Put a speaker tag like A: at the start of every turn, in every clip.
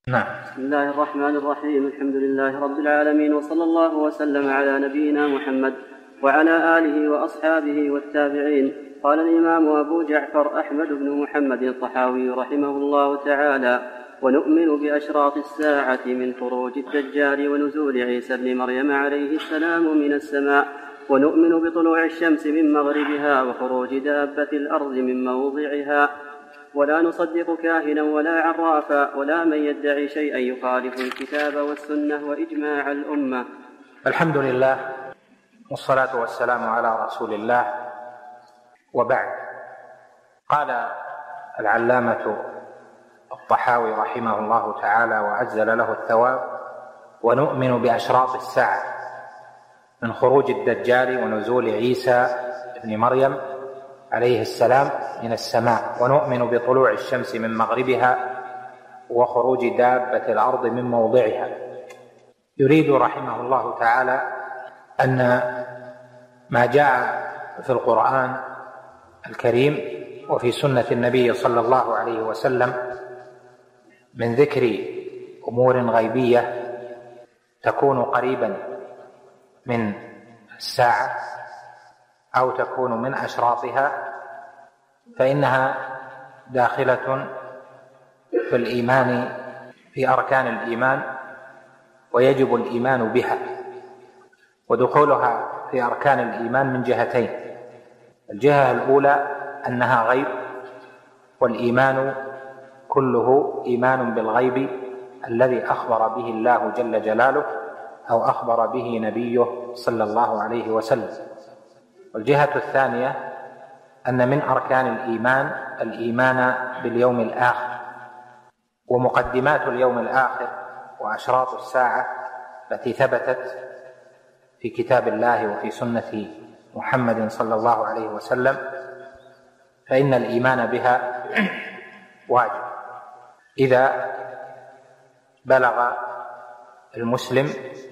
A: نعم.
B: بسم الله الرحمن الرحيم. الحمد لله رب العالمين، وصلى الله وسلم على نبينا محمد وعلى آله وأصحابه والتابعين. قال الإمام أبو جعفر أحمد بن محمد الطحاوي رحمه الله تعالى: ونؤمن بأشراط الساعة من خروج الدجال ونزول عيسى بن مريم عليه السلام من السماء، ونؤمن بطلوع الشمس من مغربها وخروج دابة الأرض من موضعها، ولا نصدق كاهنا ولا عرافا ولا من يدعي شيئا يخالف الكتاب والسنة وإجماع الأمة.
A: الحمد لله، والصلاة والسلام على رسول الله، وبعد. قال العلامة الطحاوي رحمه الله تعالى وعجل له الثواب: ونؤمن بأشراط الساعة من خروج الدجال ونزول عيسى بن مريم عليه السلام من السماء، ونؤمن بطلوع الشمس من مغربها وخروج دابة الأرض من موضعها. يريد رحمه الله تعالى أن ما جاء في القرآن الكريم وفي سنة النبي صلى الله عليه وسلم من ذكر أمور غيبية تكون قريبا من الساعة أو تكون من أشراطها، فإنها داخلة في الإيمان، في أركان الإيمان، ويجب الإيمان بها. ودخولها في أركان الإيمان من جهتين: الجهة الأولى أنها غيب، والإيمان كله إيمان بالغيب الذي أخبر به الله جل جلاله أو أخبر به نبيه صلى الله عليه وسلم. والجهة الثانية أن من أركان الإيمان الإيمان باليوم الآخر، ومقدمات اليوم الآخر وأشراط الساعة التي ثبتت في كتاب الله وفي سنة محمد صلى الله عليه وسلم، فإن الإيمان بها واجب. إذا بلغ المسلم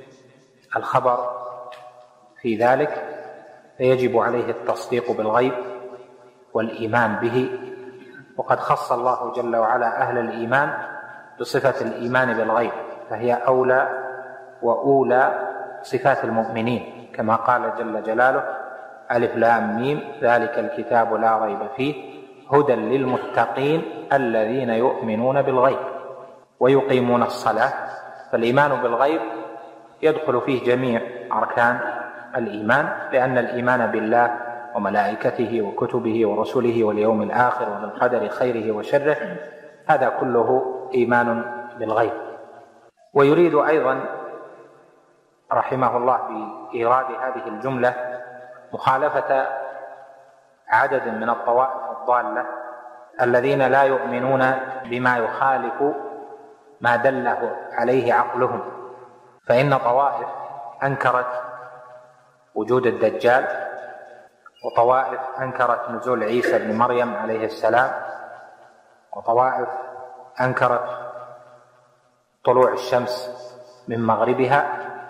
A: الخبر في ذلك فيجب عليه التصديق بالغيب والإيمان به. وقد خص الله جل وعلا أهل الإيمان بصفة الإيمان بالغيب، فهي أولى وأولى صفات المؤمنين، كما قال جل جلاله: ألف لام ميم ذلك الكتاب لا ريب فيه هدى للمتقين الذين يؤمنون بالغيب ويقيمون الصلاة. فالإيمان بالغيب يدخل فيه جميع أركان الإيمان، لأن الإيمان بالله وملائكته وكتبه ورسله واليوم الآخر وبالقدر خيره وشره هذا كله إيمان بالغيب. ويريد أيضا رحمه الله بإيراد هذه الجملة مخالفة عدد من الطوائف الضالة الذين لا يؤمنون بما يخالف ما دله عليه عقلهم. فإن طوائف أنكرت وجود الدجال، وطوائف أنكرت نزول عيسى بن مريم عليه السلام، وطوائف أنكرت طلوع الشمس من مغربها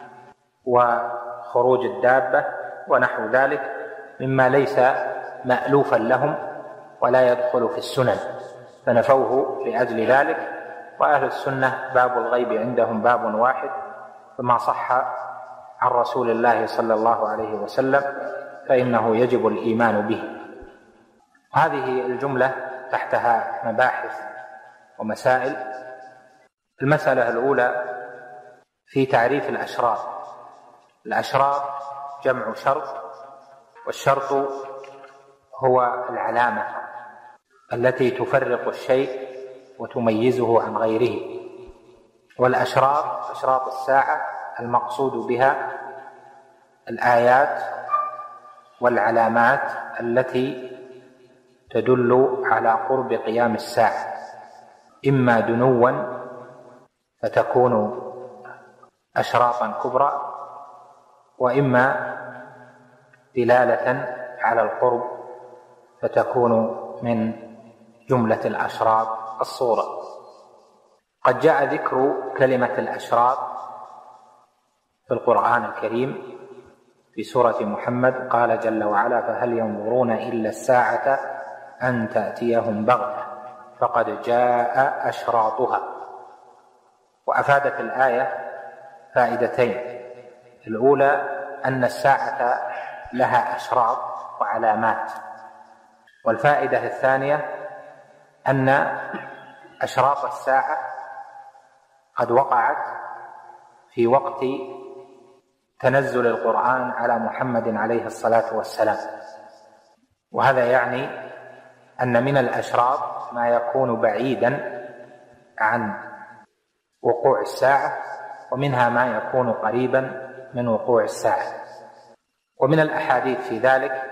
A: وخروج الدابة ونحو ذلك مما ليس مألوفا لهم ولا يدخل في السنن، فنفوه لأجل ذلك. وأهل السنة باب الغيب عندهم باب واحد، فما صح عن رسول الله صلى الله عليه وسلم فإنه يجب الإيمان به. هذه الجملة تحتها مباحث ومسائل. المسألة الأولى في تعريف الأشراط. الأشراط جمع شرط، والشرط هو العلامة التي تفرق الشيء وتميزه عن غيره. والأشراط أشراط الساعة المقصود بها الآيات والعلامات التي تدل على قرب قيام الساعة، إما دنوا فتكون أشراطا كبرى، وإما دلالة على القرب فتكون من جملة الأشراط الصورة. قد جاء ذكر كلمة الأشراط في القرآن الكريم في سورة محمد، قال جل وعلا: فهل ينظرون إلا الساعة أن تأتيهم بغتة فقد جاء أشراطها. وأفادت الآية فائدتين: الأولى أن الساعة لها أشراط وعلامات، والفائدة الثانية أن أشراط الساعة قد وقعت في وقت تنزل القرآن على محمد عليه الصلاة والسلام، وهذا يعني أن من الأشراط ما يكون بعيدا عن وقوع الساعة، ومنها ما يكون قريبا من وقوع الساعة. ومن الأحاديث في ذلك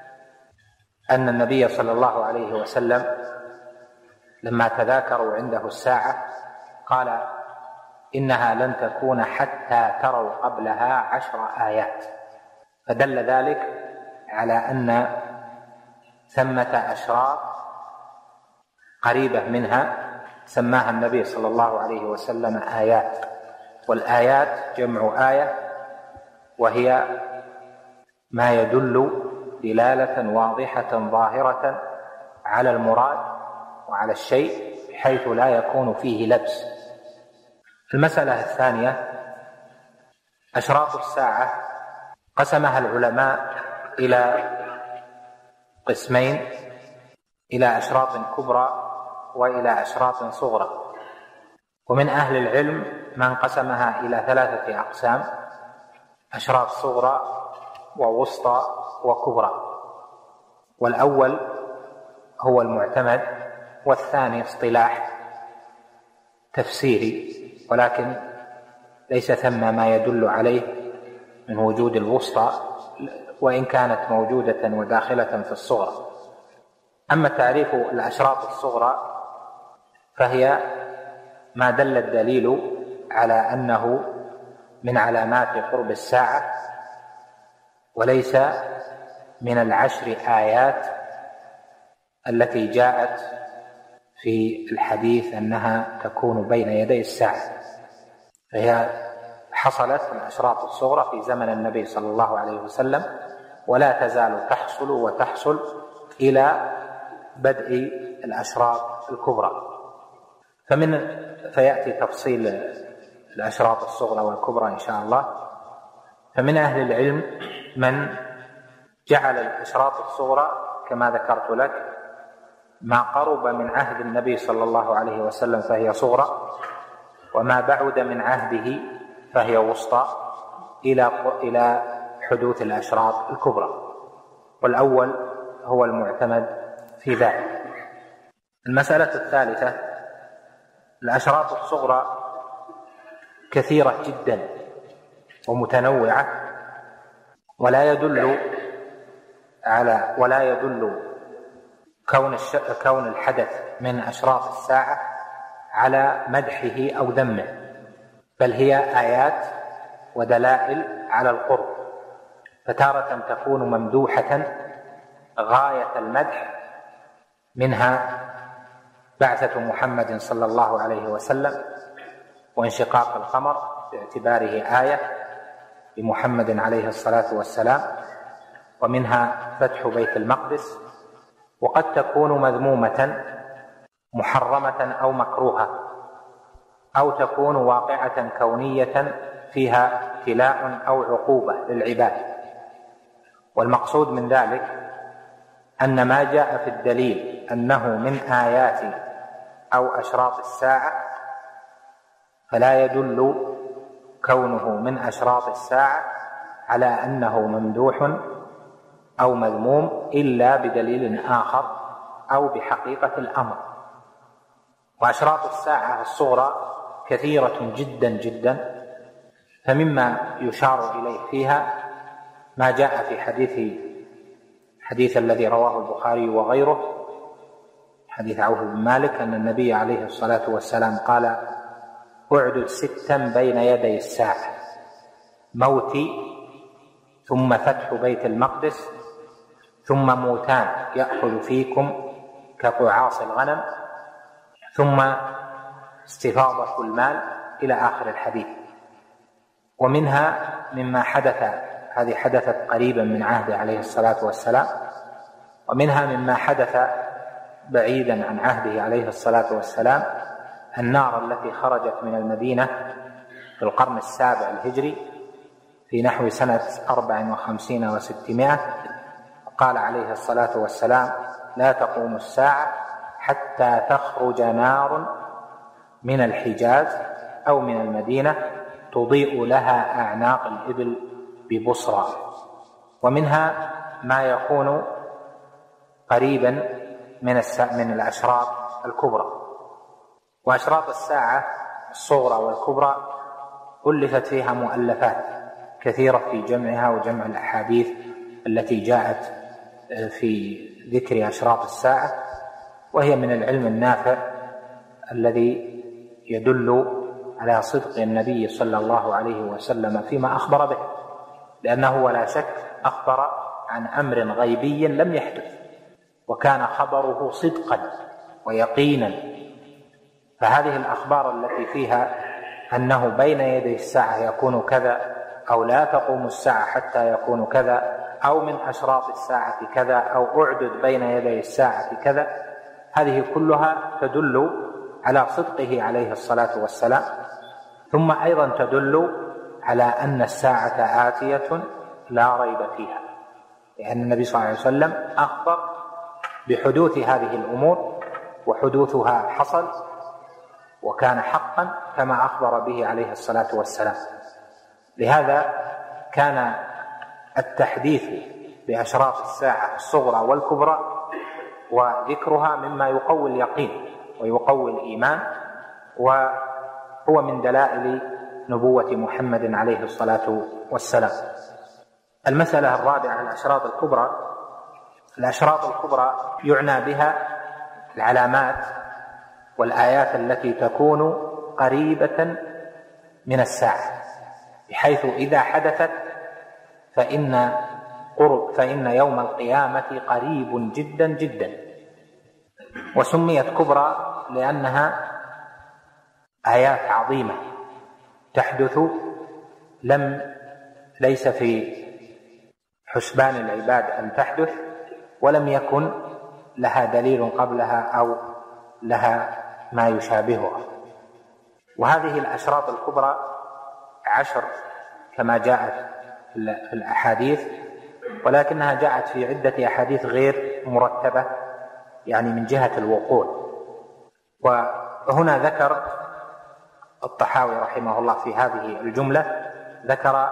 A: أن النبي صلى الله عليه وسلم لما تذاكروا عنده الساعة قال: إنها لن تكون حتى تروا قبلها 10 آيات، فدل ذلك على أن ثمة أشراط قريبة منها سماها النبي صلى الله عليه وسلم آيات، والآيات جمع آية، وهي ما يدل دلالة واضحة ظاهرة على المراد وعلى الشيء بحيث لا يكون فيه لبس. المسألة الثانية: أشراط الساعة قسمها العلماء إلى قسمين، إلى أشراط كبرى وإلى أشراط صغرى، ومن أهل العلم من قسمها إلى 3 أقسام: أشراط صغرى ووسطى وكبرى، والأول هو المعتمد، والثاني اصطلاح تفسيري، ولكن ليس ثم ما يدل عليه من وجود الوسطى، وإن كانت موجودة وداخلة في الصغرى. أما تعريف الأشراط الصغرى فهي ما دل الدليل على أنه من علامات قرب الساعة، وليس من 10 آيات التي جاءت في الحديث أنها تكون بين يدي الساعة، فهي حصلت الأشراط الصغرى في زمن النبي صلى الله عليه وسلم، ولا تزال تحصل وتحصل إلى بدء الأشراط الكبرى. فيأتي تفصيل الأشراط الصغرى والكبرى إن شاء الله. فمن أهل العلم من جعل الأشراط الصغرى كما ذكرت لك ما قرب من عهد النبي صلى الله عليه وسلم فهي صغرى، وما بعد من عهده فهي وسطى، إلى حدوث الأشراط الكبرى، والأول هو المعتمد في ذلك. المسألة الثالثة: الأشراط الصغرى كثيرة جدا ومتنوعة، ولا يدل كون الحدث من أشراط الساعة على مدحه أو ذمه، بل هي آيات ودلائل على القرب، فتارة تكون ممدوحة غاية المدح، منها بعثة محمد صلى الله عليه وسلم وانشقاق القمر باعتباره آية بمحمد عليه الصلاة والسلام، ومنها فتح بيت المقدس، وقد تكون مذمومة محرمة أو مكروهة، أو تكون واقعة كونية فيها ابتلاء أو عقوبة للعباد. والمقصود من ذلك أن ما جاء في الدليل أنه من آيات أو أشراط الساعة فلا يدل كونه من أشراط الساعة على أنه ممدوح أو مذموم إلا بدليل آخر أو بحقيقة الأمر. وأشراط الساعة الصغرى كثيرة جدا جدا، فمما يشار إليه فيها ما جاء في حديث الذي رواه البخاري وغيره، حديث عوف بن مالك، أن النبي عليه الصلاة والسلام قال: اعدد 6 بين يدي الساعة: موتي، ثم فتح بيت المقدس، ثم موتان يأخذ فيكم كقعاص الغنم، ثم استفاضة المال، إلى آخر الحديث. ومنها مما هذه حدثت قريبا من عهده عليه الصلاة والسلام، ومنها مما حدث بعيدا عن عهده عليه الصلاة والسلام، النار التي خرجت من المدينة في القرن السابع الهجري في نحو سنة 54 و600، قال عليه الصلاة والسلام: لا تقوم الساعة حتى تخرج نار من الحجاز أو من المدينة تضيء لها أعناق الإبل ببصرى. ومنها ما يكون قريبا من الأشراط الكبرى. وأشراط الساعة الصغرى والكبرى ألفت فيها مؤلفات كثيرة في جمعها وجمع الأحاديث التي جاءت في ذكر أشراط الساعة، وهي من العلم النافع الذي يدل على صدق النبي صلى الله عليه وسلم فيما أخبر به، لأنه ولا شك أخبر عن أمر غيبي لم يحدث، وكان خبره صدقا ويقينا. فهذه الأخبار التي فيها أنه بين يدي الساعة يكون كذا، أو لا تقوم الساعة حتى يكون كذا، أو من أشراط الساعة كذا، أو أعدد بين يدي الساعة كذا، هذه كلها تدل على صدقه عليه الصلاة والسلام. ثم أيضا تدل على أن الساعة آتية لا ريب فيها، لأن النبي صلى الله عليه وسلم أخبر بحدوث هذه الأمور، وحدوثها حصل وكان حقا كما أخبر به عليه الصلاة والسلام. لهذا كان التحديث بأشراط الساعة الصغرى والكبرى وذكرها مما يقوي اليقين ويقوي الإيمان، وهو من دلائل نبوة محمد عليه الصلاة والسلام. المسألة الرابعة: الأشراط الكبرى. الأشراط الكبرى يعنى بها العلامات والآيات التي تكون قريبة من الساعة، بحيث إذا حدثت فإن يوم القيامة قريب جدا جدا. وسميت كبرى لأنها آيات عظيمة تحدث ليس في حسبان العباد أن تحدث، ولم يكن لها دليل قبلها أو لها ما يشابهها. وهذه الأشراط الكبرى 10 كما جاءت في الأحاديث، ولكنها جاءت في عدة أحاديث غير مرتبة، يعني من جهة الوقوع. وهنا ذكر الطحاوي رحمه الله في هذه الجملة، ذكر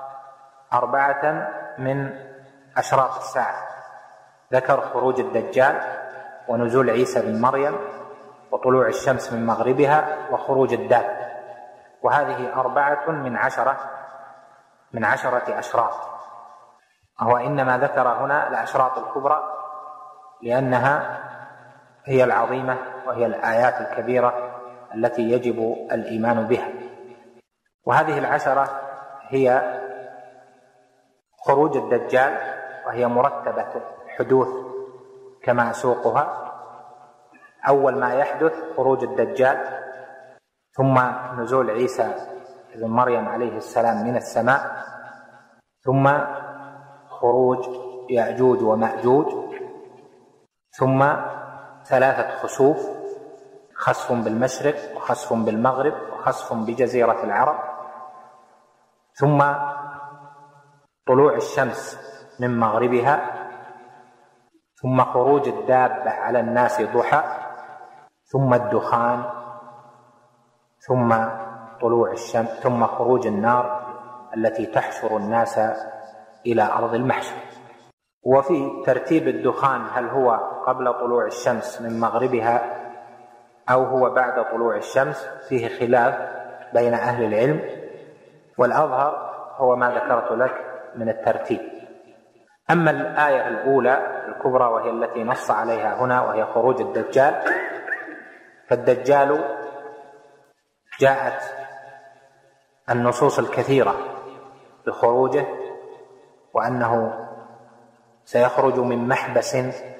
A: 4 من أشراط الساعة. ذكر خروج الدجال، ونزول عيسى بن مريم، وطلوع الشمس من مغربها، وخروج الدابة. وهذه 4 من 10 أشراط. هو إنما ذكر هنا الأشراط الكبرى لأنها هي العظيمة، وهي الآيات الكبيرة التي يجب الإيمان بها. وهذه 10 هي خروج الدجال، وهي مرتبة الحدوث كما أسوقها. أول ما يحدث خروج الدجال، ثم نزول عيسى بن مريم عليه السلام من السماء، ثم خروج يأجوج ومأجوج، ثم 3 خسوف: خسف بالمشرق، وخسف بالمغرب، وخسف بجزيرة العرب، ثم طلوع الشمس من مغربها، ثم خروج الدابة على الناس ضحى، ثم الدخان، ثم طلوع الشمس، ثم خروج النار التي تحشر الناس إلى أرض المحشر. وفي ترتيب الدخان هل هو قبل طلوع الشمس من مغربها أو هو بعد طلوع الشمس فيه خلاف بين أهل العلم، والأظهر هو ما ذكرت لك من الترتيب. أما الآية الأولى الكبرى وهي التي نص عليها هنا، وهي خروج الدجال، فالدجال جاءت النصوص الكثيرة بخروجه، وأنه سيخرج من محبس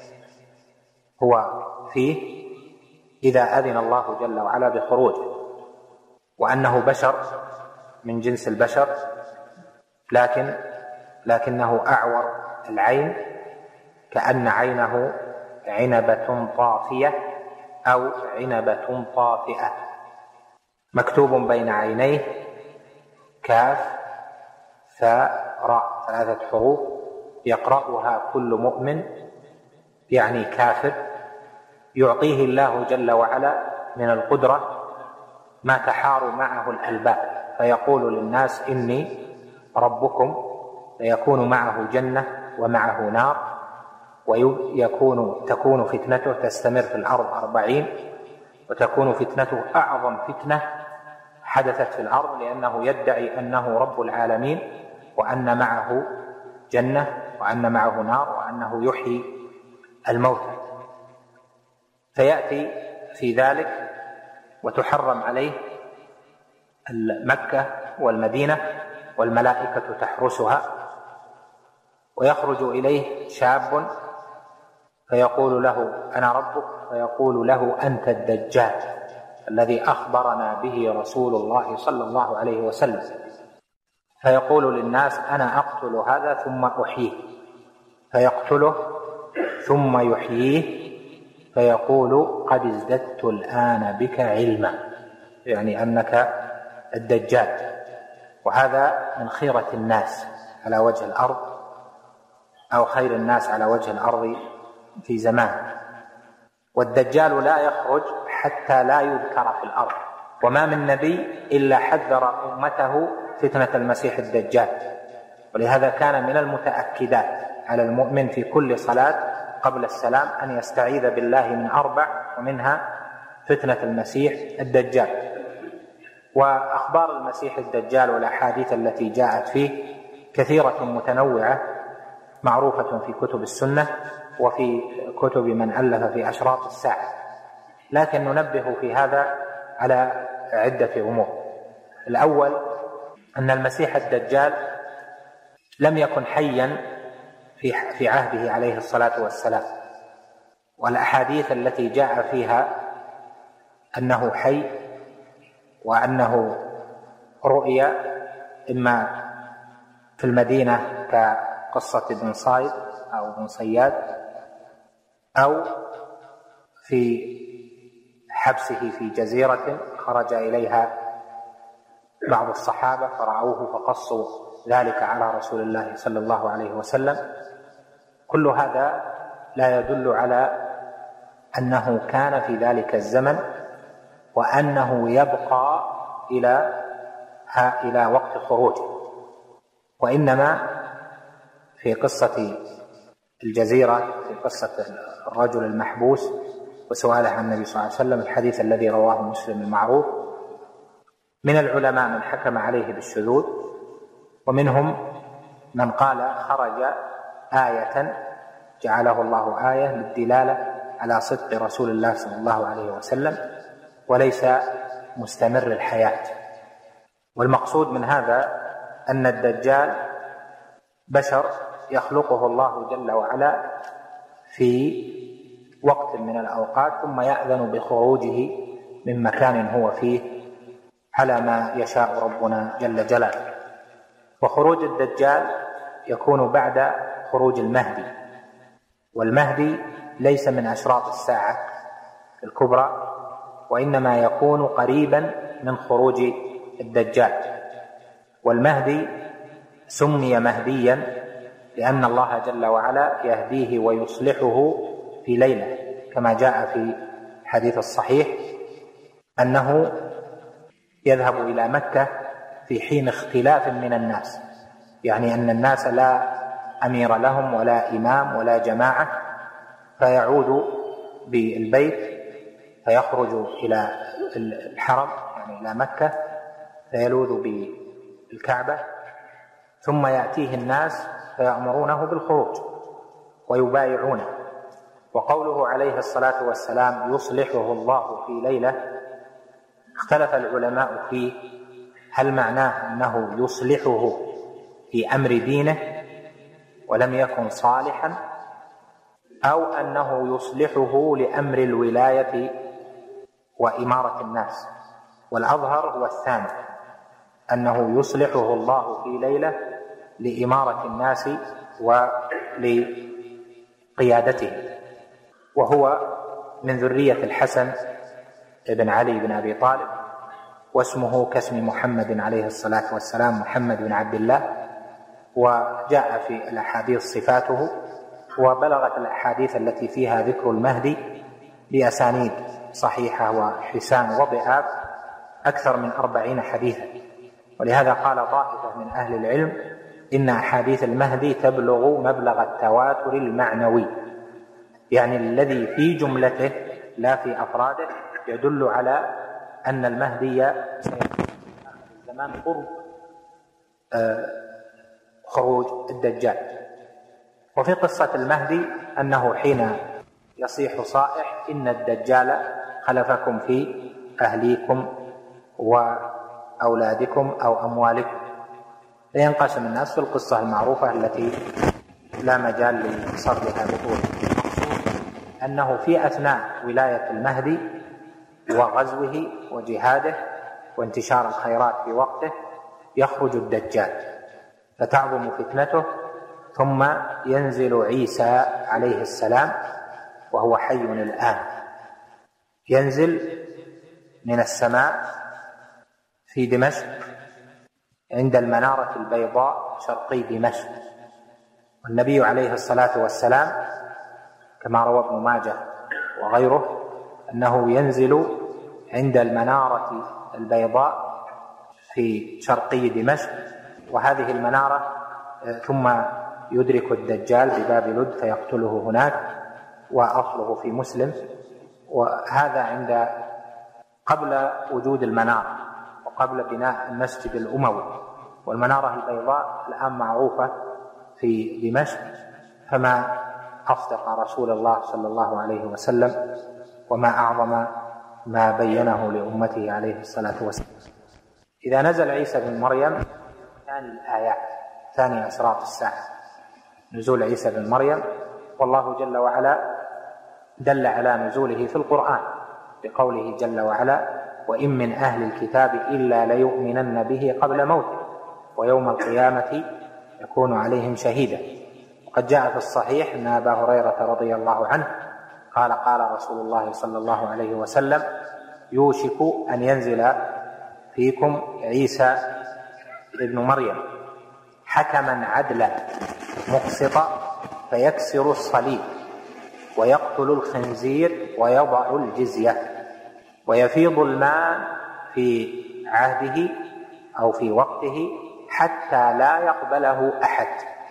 A: هو فيه إذا أذن الله جل وعلا بخروجه، وأنه بشر من جنس البشر، لكنه أعور العين، كأن عينه عنبة طافية أو عنبة طافئة، مكتوب بين عينيه كاف ثاء راء، 3 حروف يقرأها كل مؤمن يعني كافر، يعطيه الله جل وعلا من القدرة ما تحار معه الألباب، فيقول للناس إني ربكم، فيكون معه جنة ومعه نار، تكون فتنته تستمر في الأرض 40، وتكون فتنته أعظم فتنة حدثت في الأرض، لأنه يدعي أنه رب العالمين وأن معه جنة وأن معه نار وأنه يحيي الموتى، فيأتي في ذلك وتحرم عليه مكة والمدينة والملائكة تحرسها، ويخرج إليه شاب فيقول له أنا ربك، فيقول له أنت الدجال الذي أخبرنا به رسول الله صلى الله عليه وسلم، فيقول للناس أنا أقتل هذا ثم أحييه، فيقتله ثم يحييه، فيقول قد ازددت الآن بك علما، يعني أنك الدجال. وهذا من خيرة الناس على وجه الأرض، أو خير الناس على وجه الأرض في زمان. والدجال لا يخرج حتى لا يذكر في الأرض، وما من نبي إلا حذر أمته فتنة المسيح الدجال، ولهذا كان من المتأكدات على المؤمن في كل صلاة قبل السلام أن يستعيذ بالله من 4، ومنها فتنة المسيح الدجال. وأخبار المسيح الدجال والأحاديث التي جاءت فيه كثيرة متنوعة معروفة في كتب السنة وفي كتب من ألف في أشراط الساعة، لكن ننبه في هذا على عدة أمور. الأول أن المسيح الدجال لم يكن حيا في عهده عليه الصلاة والسلام، والأحاديث التي جاء فيها أنه حي وأنه رؤيا إما في المدينة كقصة ابن صايد أو ابن صياد، أو في حبسه في جزيرة خرج إليها بعض الصحابة فرعوه فقصوا ذلك على رسول الله صلى الله عليه وسلم، كل هذا لا يدل على أنه كان في ذلك الزمن وأنه يبقى إلى وقت خروجه، وإنما في قصة الجزيرة، في قصة الرجل المحبوس وسؤاله عن النبي صلى الله عليه وسلم، الحديث الذي رواه مسلم المعروف، من العلماء من حكم عليه بالشذوذ، ومنهم من قال خرج آية جعله الله آية للدلالة على صدق رسول الله صلى الله عليه وسلم وليس مستمر الحياة. والمقصود من هذا أن الدجال بشر يخلقه الله جل وعلا في وقت من الأوقات، ثم يأذن بخروجه من مكان هو فيه على ما يشاء ربنا جل جلاله. وخروج الدجال يكون بعد خروج المهدي، والمهدي ليس من أشراط الساعة الكبرى، وإنما يكون قريبا من خروج الدجال. والمهدي سمي مهديا لأن الله جل وعلا يهديه ويصلحه في ليلة، كما جاء في الحديث الصحيح أنه يذهب إلى مكة في حين اختلاف من الناس، يعني أن الناس لا أمير لهم ولا إمام ولا جماعة، فيعود بالبيت فيخرج إلى الحرم يعني إلى مكة فيلوذ بالكعبة، ثم يأتيه الناس فيأمرونه بالخروج ويبايعونه. وقوله عليه الصلاة والسلام يصلحه الله في ليلة، اختلف العلماء فيه هل معناه أنه يصلحه في أمر دينه ولم يكن صالحا، أو أنه يصلحه لأمر الولاية وإمارة الناس. والأظهر هو الثاني، أنه يصلحه الله في ليلة لإمارة الناس ولقيادته، وهو من ذرية الحسن بن علي بن أبي طالب، واسمه كاسم محمد عليه الصلاة والسلام، محمد بن عبد الله، وجاء في الأحاديث صفاته، وبلغت الأحاديث التي فيها ذكر المهدي بأسانيد صحيحة وحسان وضعاف أكثر من 40 حديثا. ولهذا قال طائفة من أهل العلم إن أحاديث المهدي تبلغ مبلغ التواتر المعنوي، يعني الذي في جملته لا في أفراده، يدل على أن المهدي سيكون في آخر الزمان قرب خروج الدجال. وفي قصة المهدي أنه حين يصيح صائح إن الدجال خلفكم في أهليكم وأولادكم أو أموالكم، فينقسم الناس في القصة المعروفة التي لا مجال لصرفها بطول. أنه في أثناء ولاية المهدي وغزوه وجهاده وانتشار الخيرات في وقته يخرج الدجال فتعظم فتنته، ثم ينزل عيسى عليه السلام وهو حي الآن، ينزل من السماء في دمشق عند المنارة البيضاء شرقي دمشق. والنبي عليه الصلاة والسلام كما روى ابن ماجه وغيره أنه ينزل عند المنارة البيضاء في شرقي دمشق، وهذه المنارة ثم يدرك الدجال بباب لد فيقتله هناك، وأصله في مسلم. وهذا عند قبل وجود المنارة وقبل بناء المسجد الأموي، والمنارة البيضاء الآن معروفة في دمشق، فما أصدق رسول الله صلى الله عليه وسلم وما أعظم ما بينه لأمته عليه الصلاة والسلام. إذا نزل عيسى بن مريم ثاني الآيات، ثاني أشراط الساعة نزول عيسى بن مريم، والله جل وعلا دل على نزوله في القرآن بقوله جل وعلا: وإن من أهل الكتاب إلا ليؤمنن به قبل موته ويوم القيامة يكون عليهم شهيدا. وقد جاء في الصحيح أن أبا هريرة رضي الله عنه قال: قال رسول الله صلى الله عليه وسلم: يوشك أن ينزل فيكم عيسى ابن مريم حكما عدلا مقسطا فيكسر الصليب ويقتل الخنزير ويضع الجزية ويفيض الماء في عهده أو في وقته حتى لا يقبله أحد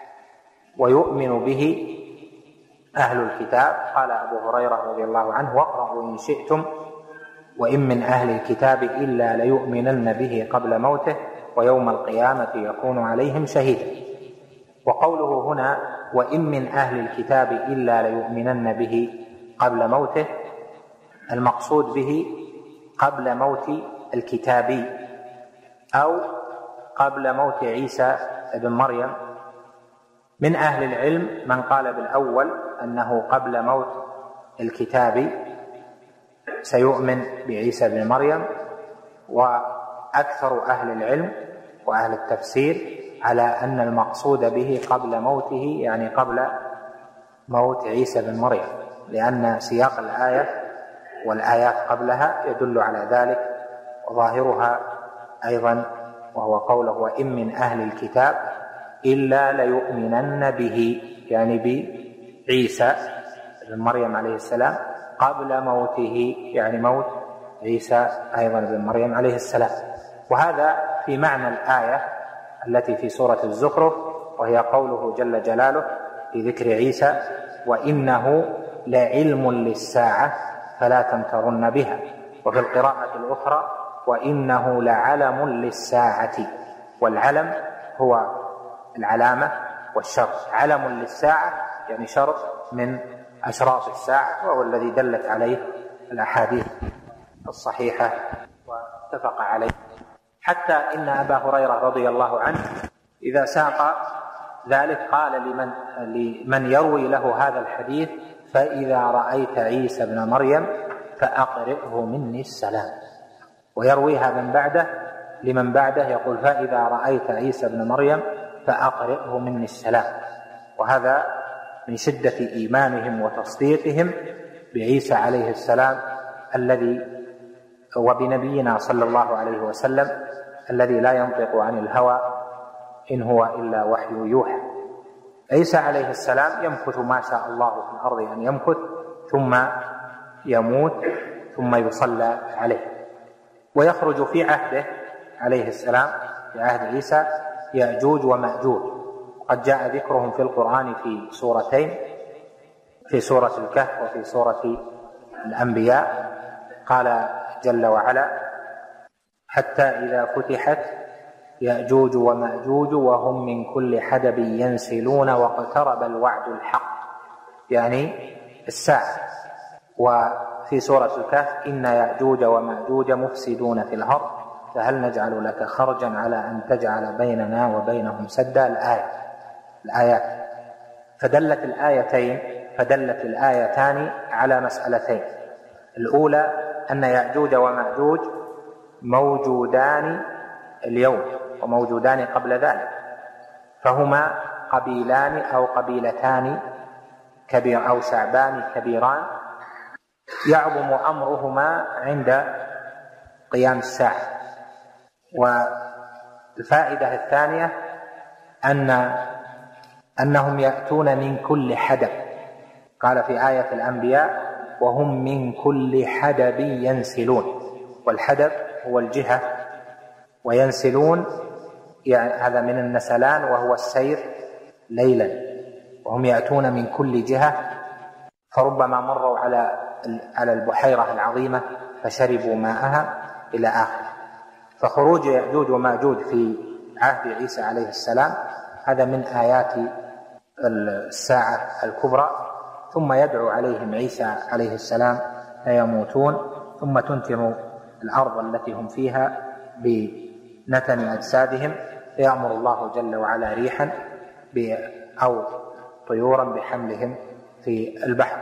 A: ويؤمن به أهل الكتاب. قال أبو هريرة رضي الله عنه: واقرأوا إن شئتم وإن من أهل الكتاب إلا ليؤمنن به قبل موته ويوم القيامة يكون عليهم شهيدا. وقوله هنا وإن من أهل الكتاب إلا ليؤمنن به قبل موته، المقصود به قبل موت الكتابي أو قبل موت عيسى بن مريم. من أهل العلم من قال بالأول أنه قبل موت الكتابي سيؤمن بعيسى بن مريم، وأكثر أهل العلم وأهل التفسير على أن المقصود به قبل موته يعني قبل موت عيسى بن مريم، لأن سياق الآية والآيات قبلها يدل على ذلك، وظاهرها أيضا وهو قوله وإن من أهل الكتاب إلا ليؤمنن به، يعني بعيسى بن مريم عليه السلام قبل موته، يعني موت عيسى أيضا بن مريم عليه السلام. وهذا في معنى الآية التي في سورة الزخرف، وهي قوله جل جلاله في ذكر عيسى: وإنه لعلم للساعة فلا تمترن بها. وفي القراءة الأخرى: وإنه لعلم للساعة. والعلم هو العلامة والشرط، علم للساعة يعني شرط من أشراط الساعة، وهو الذي دلت عليه الأحاديث الصحيحة واتفق عليه. حتى إن أبا هريرة رضي الله عنه إذا ساق ذلك قال لمن يروي له هذا الحديث: فإذا رأيت عيسى بن مريم فأقرئه مني السلام. ويرويها من بعده لمن بعده يقول: فإذا رأيت عيسى بن مريم فأقرئه مني السلام. وهذا من شدة إيمانهم وتصديقهم بعيسى عليه السلام الذي وبنبينا صلى الله عليه وسلم الذي لا ينطق عن الهوى إن هو إلا وحي يوحى. عيسى عليه السلام يمكث ما شاء الله في الأرض أن يمكث، ثم يموت، ثم يصلى عليه. ويخرج في عهده عليه السلام، في عهد عيسى، يأجوج ومأجوج، قد جاء ذكرهم في القرآن في سورتين، في سورة الكهف وفي سورة الأنبياء. قال جل وعلا: حتى إذا فتحت يأجوج ومأجوج وهم من كل حدب ينسلون واقترب الوعد الحق، يعني الساعة. وفي سورة الكهف: إن يأجوج ومأجوج مفسدون في الأرض فهل نجعل لك خرجا على أن تجعل بيننا وبينهم سدا. الآيات. فدلت الآيتان على مسألتين: الأولى أن يأجوج ومأجوج موجودان اليوم وموجودان قبل ذلك، فهما قبيلان أو قبيلتان كبير أو شعبان كبيران يعظم أمرهما عند قيام الساعة. والفائدة الثانية أنهم يأتون من كل حدب. قال في آية الأنبياء: وهم من كل حدب ينسلون، والحدب هو الجهة، وينسلون يعني هذا من النسلان وهو السير ليلا، وهم يأتون من كل جهة، فربما مروا على البحيرة العظيمة فشربوا ماءها إلى آخره. فخروج يأجوج ومأجوج في عهد عيسى عليه السلام هذا من آيات الساعة الكبرى. ثم يدعو عليهم عيسى عليه السلام فيموتون، ثم تنتن الأرض التي هم فيها بنتن أجسادهم، فيأمر الله جل وعلا ريحا أو طيورا بحملهم في البحر.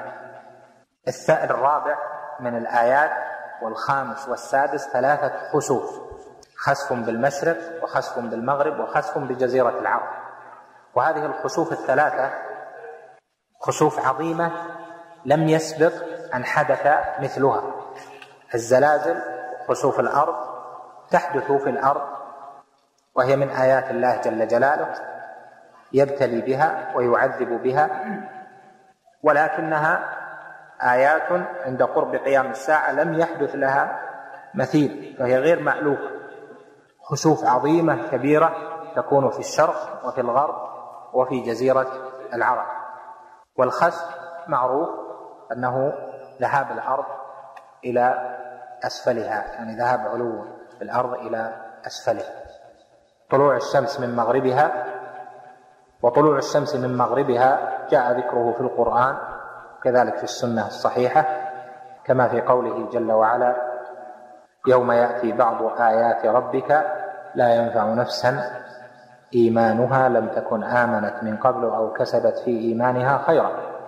A: الرابع من الآيات والخامس والسادس 3 خسوف: خسف بالمشرق، وخسف بالمغرب، وخسف بجزيرة العرب. وهذه الخسوف 3 خسوف عظيمة لم يسبق أن حدث مثلها. الزلازل، خسوف الأرض، تحدث في الأرض، وهي من آيات الله جل جلاله، يبتلي بها ويعذب بها، ولكنها آيات عند قرب قيام الساعة لم يحدث لها مثيل، فهي غير مألوفة. خسوف عظيمة كبيرة تكون في الشرق وفي الغرب وفي جزيرة العرب. والخسف معروف أنه ذهاب الأرض إلى أسفلها، يعني ذهاب علو الأرض إلى أسفلها. طلوع الشمس من مغربها، وطلوع الشمس من مغربها جاء ذكره في القرآن كذلك في السنة الصحيحة، كما في قوله جل وعلا: يوم يأتي بعض آيات ربك لا ينفع نفسا إيمانها لم تكن آمنت من قبل أو كسبت في إيمانها خيرا.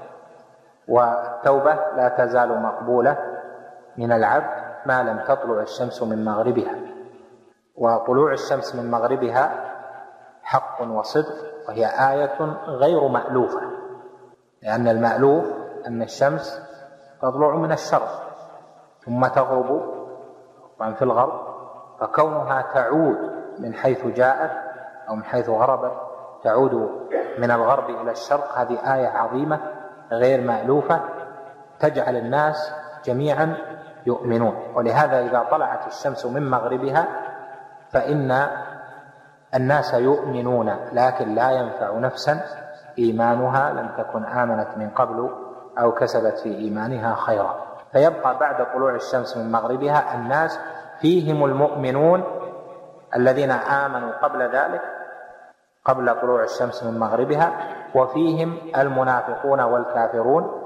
A: والتوبة لا تزال مقبولة من العبد ما لم تطلع الشمس من مغربها. وطلوع الشمس من مغربها حق وصدق، وهي آية غير مألوفة، لأن المألوف أن الشمس تطلع من الشرق ثم تغرب في الغرب، فكونها تعود من حيث جاءت أو من حيث غربت تعود من الغرب إلى الشرق، هذه آية عظيمة غير مألوفة تجعل الناس جميعا يؤمنون. ولهذا إذا طلعت الشمس من مغربها فإن الناس يؤمنون، لكن لا ينفع نفسا إيمانها لم تكن آمنت من قبل أو كسبت في إيمانها خيرا. فيبقى بعد طلوع الشمس من مغربها الناس فيهم المؤمنون الذين آمنوا قبل ذلك، قبل طلوع الشمس من مغربها، وفيهم المنافقون والكافرون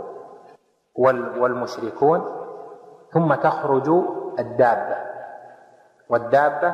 A: والمشركون. ثم تخرج الدابة، والدابة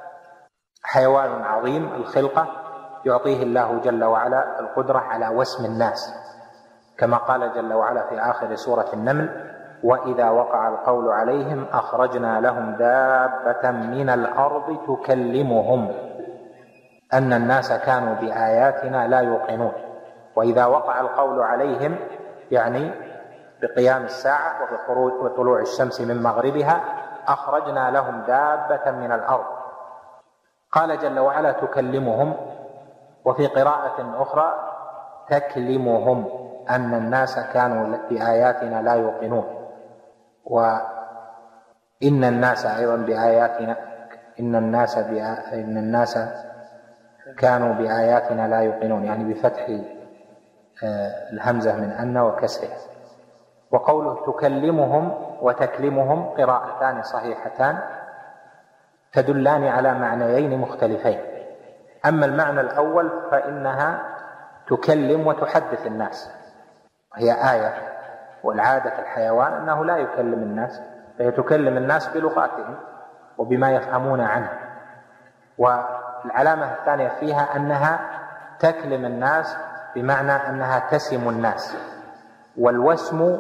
A: حيوان عظيم الخلقة يعطيه الله جل وعلا القدرة على وسم الناس، كما قال جل وعلا في آخر سورة النمل: وإذا وقع القول عليهم أخرجنا لهم دابة من الأرض تكلمهم أن الناس كانوا بآياتنا لا يوقنون. وإذا وقع القول عليهم يعني بقيام الساعة وطلوع الشمس من مغربها، أخرجنا لهم دابة من الأرض. قال جل وعلا تكلمهم، وفي قراءة أخرى تكلمهم أن الناس كانوا بآياتنا لا يوقنون، وإن الناس أيضا بآياتنا إن الناس كانوا بآياتنا لا يوقنون، يعني بفتح الهمزة من أن وكسرها. وقوله تكلمهم وتكلمهم قراءتان صحيحتان تدلان على معنيين مختلفين. أما المعنى الأول فإنها تكلم وتحدث الناس، هي آية، والعادة الحيوان أنه لا يكلم الناس، فهي تكلم الناس بلغاتهم وبما يفهمون عنه. والعلامة الثانية فيها أنها تكلم الناس بمعنى أنها تسم الناس، والوسم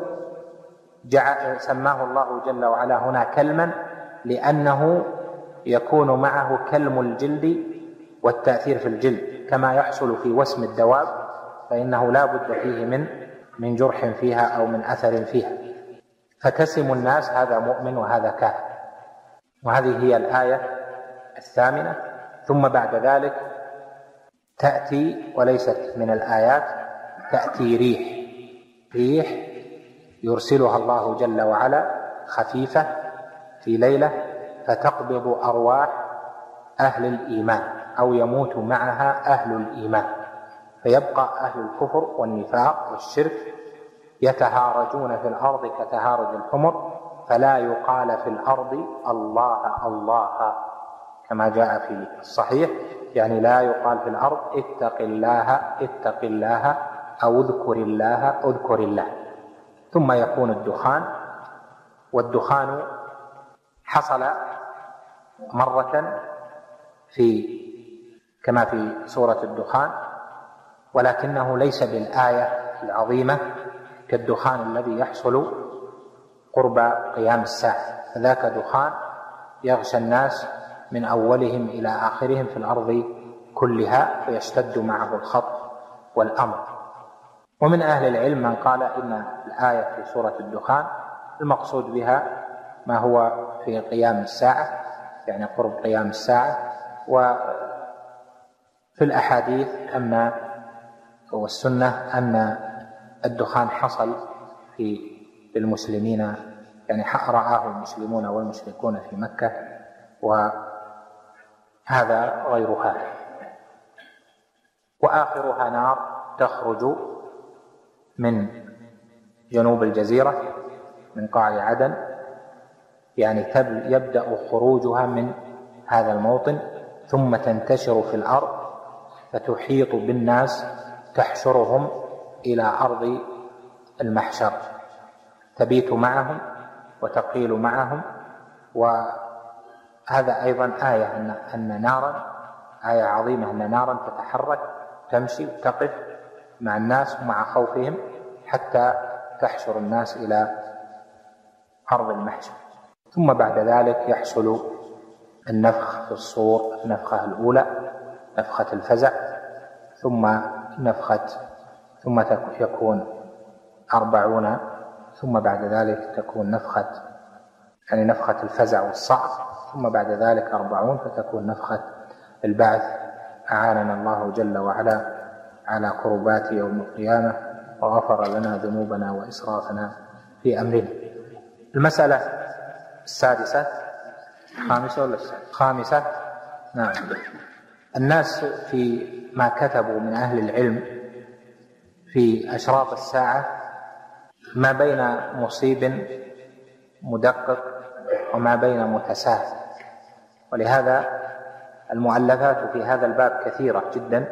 A: سماه الله جل وعلا هنا كلما لأنه يكون معه كلم الجلد والتأثير في الجلد، كما يحصل في وسم الدواب فإنه لا بد فيه من جرح فيها أو من أثر فيها. فتسم الناس، هذا مؤمن وهذا كافر. وهذه هي الآية الثامنة. ثم بعد ذلك تأتي، وليست من الآيات، تأتي ريح يرسلها الله جل وعلا خفيفة في ليلة فتقبض أرواح أهل الإيمان، أو يموت معها أهل الإيمان، فيبقى أهل الكفر والنفاق والشرك يتهارجون في الأرض كتهارج الحمر، فلا يقال في الأرض الله الله كما جاء في الصحيح، يعني لا يقال في الأرض اتق الله أو اذكر الله. ثم يكون الدخان، والدخان حصل مرة كما في سورة الدخان، ولكنه ليس بالآية العظيمة كالدخان الذي يحصل قرب قيام الساعة، فذاك دخان يغشى الناس من أولهم إلى آخرهم في الأرض كلها، فيشتد معه الخطر والأمر. ومن أهل العلم من قال إن الآية في سورة الدخان المقصود بها ما هو في قيام الساعة، يعني قرب قيام الساعة. وفي الأحاديث والسنة أن الدخان حصل في المسلمين، يعني رآه المسلمون والمشركون في مكة، وهذا غير هذا. وآخرها نار تخرج من جنوب الجزيرة من قاع عدن، يعني يبدأ خروجها من هذا الموطن ثم تنتشر في الأرض فتحيط بالناس تحشرهم إلى أرض المحشر، تبيت معهم وتقيل معهم. وهذا أيضا آية أن نارا، آية عظيمة، أن نارا تتحرك تمشي تقف مع الناس ومع خوفهم حتى تحشر الناس إلى أرض المحشر. ثم بعد ذلك يحصل النفخ في الصور، النفخة الأولى نفخة الفزع، ثم يكون 40، ثم بعد ذلك تكون نفخة الفزع والصعق، ثم بعد ذلك 40 فتكون نفخة البعث. أعاننا الله جل وعلا على قربات يوم القيامة، وغفر لنا ذنوبنا وإسرافنا في أمرنا. المسألة السادسة، خامسة، نعم. الناس في ما كتبوا من أهل العلم في أشراط الساعة ما بين مصيب مدقق وما بين متساهل، ولهذا المؤلفات في هذا الباب كثيرة جدا،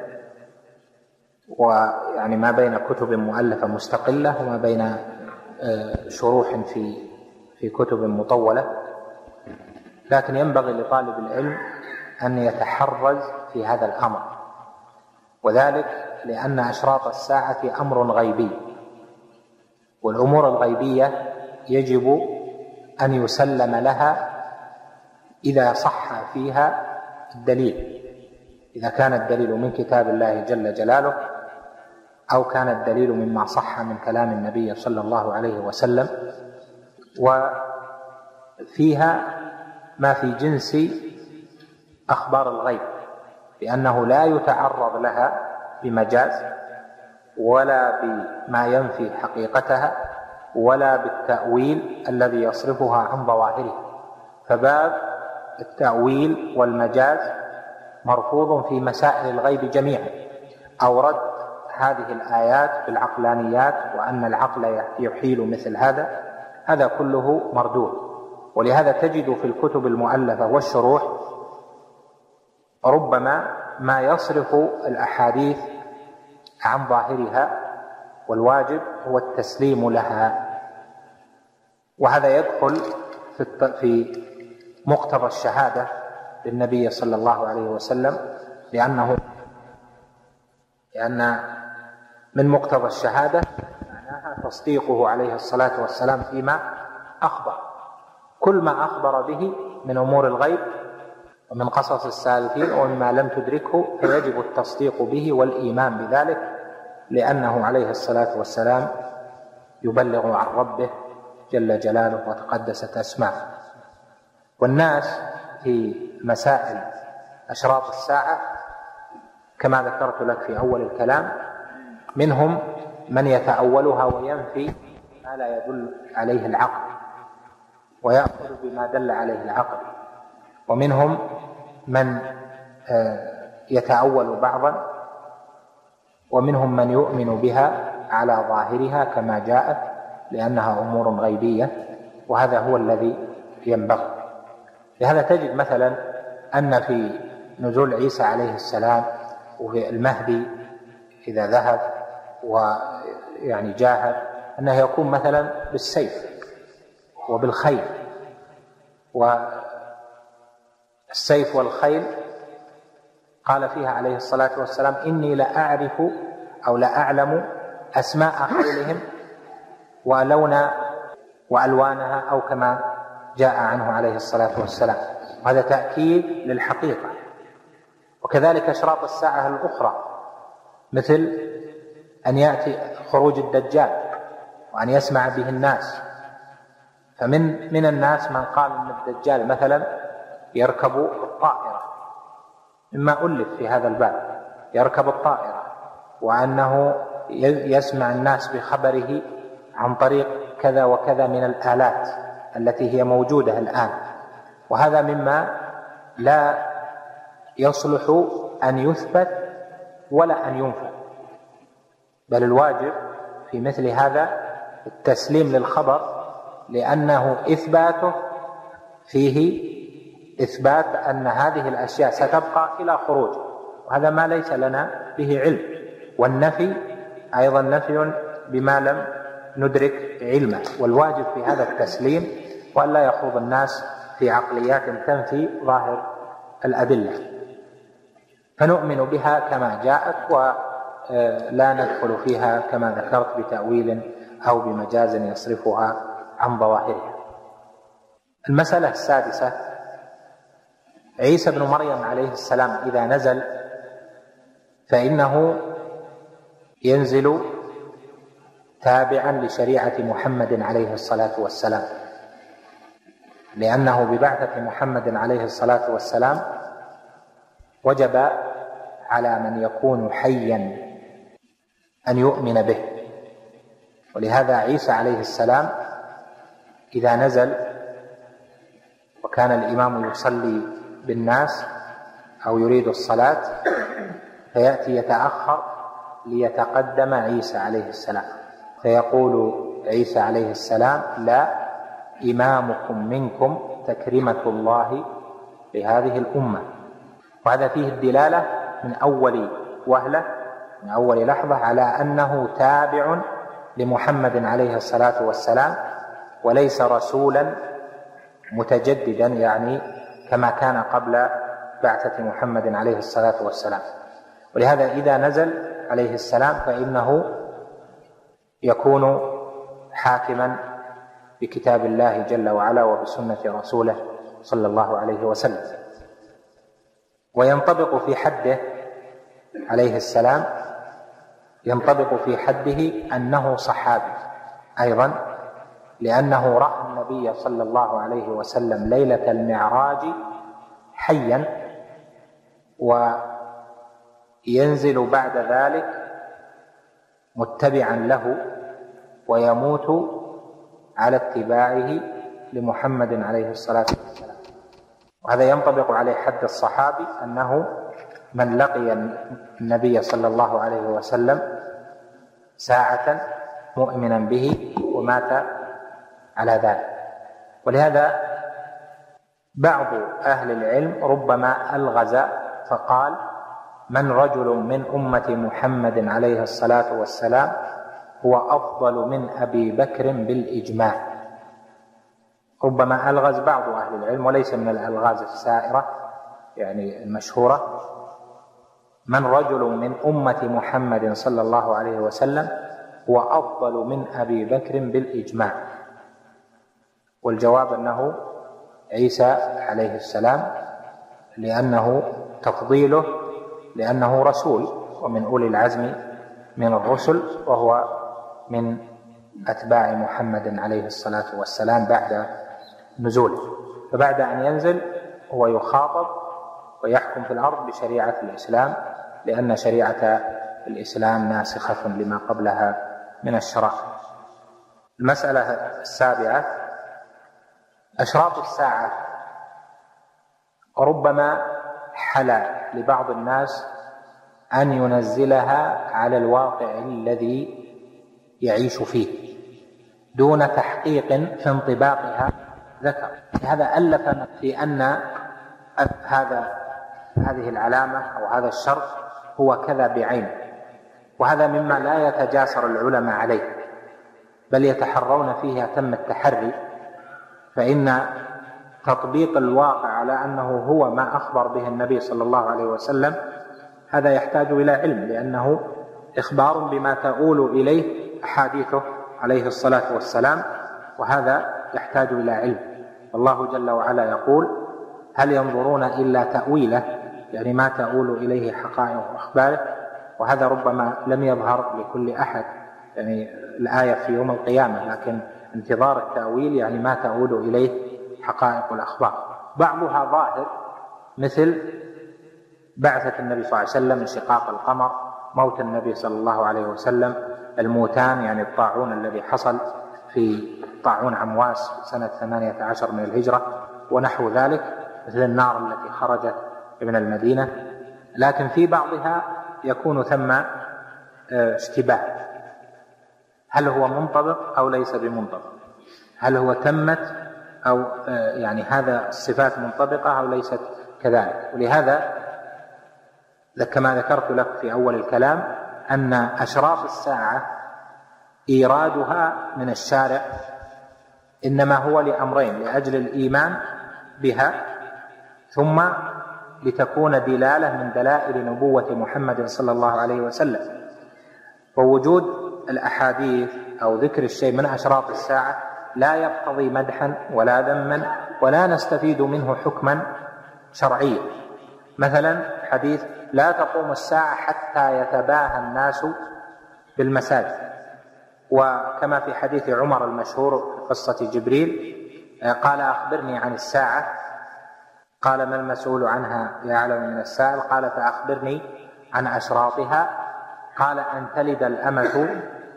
A: ويعني ما بين كتب مؤلفة مستقلة وما بين شروح في كتب مطولة. لكن ينبغي لطالب العلم أن يتحرز في هذا الأمر، وذلك لأن أشراط الساعة أمر غيبي، والأمور الغيبية يجب أن يسلم لها إذا صح فيها الدليل، إذا كان الدليل من كتاب الله جل جلاله، أو كان الدليل مما صح من كلام النبي صلى الله عليه وسلم. وفيها ما في جنس أخبار الغيب، لأنه لا يتعرض لها بمجاز ولا بما ينفي حقيقتها ولا بالتأويل الذي يصرفها عن ظواهرها. فباب التأويل والمجاز مرفوض في مسائل الغيب جميعا، أو رد هذه الآيات بالعقلانيات وأن العقل يحيل مثل هذا كله مردود. ولهذا تجد في الكتب المؤلفة والشروح ربما ما يصرف الأحاديث عن ظاهرها، والواجب هو التسليم لها. وهذا يدخل في مقتضى الشهادة للنبي صلى الله عليه وسلم، لأن من مقتضى الشهادة معناها تصديقه عليه الصلاة والسلام فيما أخبر. كل ما أخبر به من أمور الغيب ومن قصص السالفين ومما لم تدركه فيجب التصديق به والإيمان بذلك، لأنه عليه الصلاة والسلام يبلغ عن ربه جل جلاله وتقدست أسماءه. والناس في مسائل أشراط الساعة كما ذكرت لك في أول الكلام منهم من يتأولها وينفي ما لا يدل عليه العقل ويأخذ بما دل عليه العقل، ومنهم من يتأول بعضا، ومنهم من يؤمن بها على ظاهرها كما جاءت لأنها أمور غيبية، وهذا هو الذي ينبغي. لهذا تجد مثلا أن في نزول عيسى عليه السلام وفي المهدي إذا ذهب ويعني جاهد أنه يكون مثلا بالسيف وبالخيل، والسيف والخيل قال فيها عليه الصلاة والسلام إني لأعرف أو لأعلم أسماء خيلهم وألوانها أو كما جاء عنه عليه الصلاة والسلام. هذا تأكيد للحقيقة. وكذلك أشراط الساعة الأخرى مثل أن يأتي خروج الدجال وأن يسمع به الناس. فمن الناس من قال أن الدجال مثلا يركب الطائرة، مما ألف في هذا الباب يركب الطائرة، وأنه يسمع الناس بخبره عن طريق كذا وكذا من الآلات التي هي موجودة الآن. وهذا مما لا يصلح أن يثبت ولا أن ينفى، بل الواجب في مثل هذا التسليم للخبر، لأنه إثباته فيه إثبات أن هذه الأشياء ستبقى إلى خروج، وهذا ما ليس لنا به علم. والنفي أيضا نفي بما لم ندرك علمه، والواجب في هذا التسليم وأن لا يخوض الناس في عقليات تنفي ظاهر الأدلة. فنؤمن بها كما جاءت ولا ندخل فيها كما ذكرت بتأويل أو بمجاز يصرفها عن ظواهرها. المسألة السادسة: عيسى بن مريم عليه السلام إذا نزل فإنه ينزل تابعا لشريعة محمد عليه الصلاة والسلام، لأنه ببعثة محمد عليه الصلاة والسلام وجب على من يكون حيا أن يؤمن به. ولهذا عيسى عليه السلام إذا نزل وكان الإمام يصلي بالناس أو يريد الصلاة فيأتي يتأخر ليتقدم عيسى عليه السلام، فيقول عيسى عليه السلام: لا، إمامكم منكم تكرمة الله لهذه الأمة. وهذا فيه الدلالة من أول وهلة، من أول لحظة، على أنه تابع لمحمد عليه الصلاة والسلام وليس رسولا متجددا يعني كما كان قبل بعثة محمد عليه الصلاة والسلام. ولهذا إذا نزل عليه السلام فإنه يكون حاكما بكتاب الله جل وعلا وبسنة رسوله صلى الله عليه وسلم. وينطبق في حده عليه السلام، ينطبق في حده أنه صحابي أيضا، لأنه رأى النبي صلى الله عليه وسلم ليلة المعراج حيا، وينزل بعد ذلك متبعا له ويموت على اتباعه لمحمد عليه الصلاة والسلام. وهذا ينطبق عليه حد الصحابي، أنه من لقي النبي صلى الله عليه وسلم ساعة مؤمنا به ومات على ذلك. ولهذا بعض أهل العلم ربما ألغز فقال: من رجل من أمة محمد عليه الصلاة والسلام هو أفضل من أبي بكر بالإجماع. ربما ألغز بعض أهل العلم، وليس من الألغاز السائرة يعني المشهورة. من رجل من أمة محمد صلى الله عليه وسلم هو أفضل من أبي بكر بالإجماع. والجواب أنه عيسى عليه السلام، لأنه تفضيله، لأنه رسول ومن أولي العزم من الرسل، وهو من أتباع محمد عليه الصلاة والسلام بعد نزوله. فبعد أن ينزل هو يخاطب ويحكم في الأرض بشريعة الإسلام، لأن شريعة الإسلام ناسخة لما قبلها من الشرائع. المسألة السابعة: أشراط الساعة ربما حلا لبعض الناس أن ينزلها على الواقع الذي يعيش فيه دون تحقيق في انطباقها ذكر. لهذا ألف في أن هذه العلامة أو هذا الشرط هو كذا بعين، وهذا مما لا يتجاسر العلماء عليه، بل يتحرون فيه أتم التحري. فإن تطبيق الواقع على أنه هو ما أخبر به النبي صلى الله عليه وسلم هذا يحتاج إلى علم، لأنه إخبار بما تؤول إليه أحاديثه عليه الصلاة والسلام، وهذا يحتاج إلى علم. الله جل وعلا يقول: هل ينظرون إلا تأويله، يعني ما تؤول إليه حقائق وأخباره. وهذا ربما لم يظهر لكل أحد، يعني الآية في يوم القيامة، لكن انتظار التأويل يعني ما تؤول إليه حقائق الأخبار. بعضها ظاهر، مثل بعثة النبي صلى الله عليه وسلم، انشقاق القمر، موت النبي صلى الله عليه وسلم، الموتان يعني الطاعون الذي حصل في طاعون عمواس سنة 18 من الهجرة ونحو ذلك، مثل النار التي خرجت من المدينة. لكن في بعضها يكون ثم اشتباه: هل هو منطبق أو ليس بمنطبق؟ هل هو تمت أو يعني هذا الصفات منطبقة أو ليست كذلك؟ ولهذا كما ذكرت لك في أول الكلام أن أشراط الساعة إيرادها من الشارع إنما هو لأمرين: لأجل الإيمان بها، ثم لتكون دلالة من دلائل نبوة محمد صلى الله عليه وسلم. ووجود الأحاديث أو ذكر الشيء من أشراط الساعة لا يقتضي مدحا ولا ذما، ولا نستفيد منه حكما شرعيا. مثلا حديث: لا تقوم الساعة حتى يتباهى الناس بالمساجد. وكما في حديث عمر المشهور في قصة جبريل قال: أخبرني عن الساعة. قال: ما المسؤول عنها بأعلم من السائل؟ قال: فأخبرني عن أشراطها. قال: أن تلد الأمة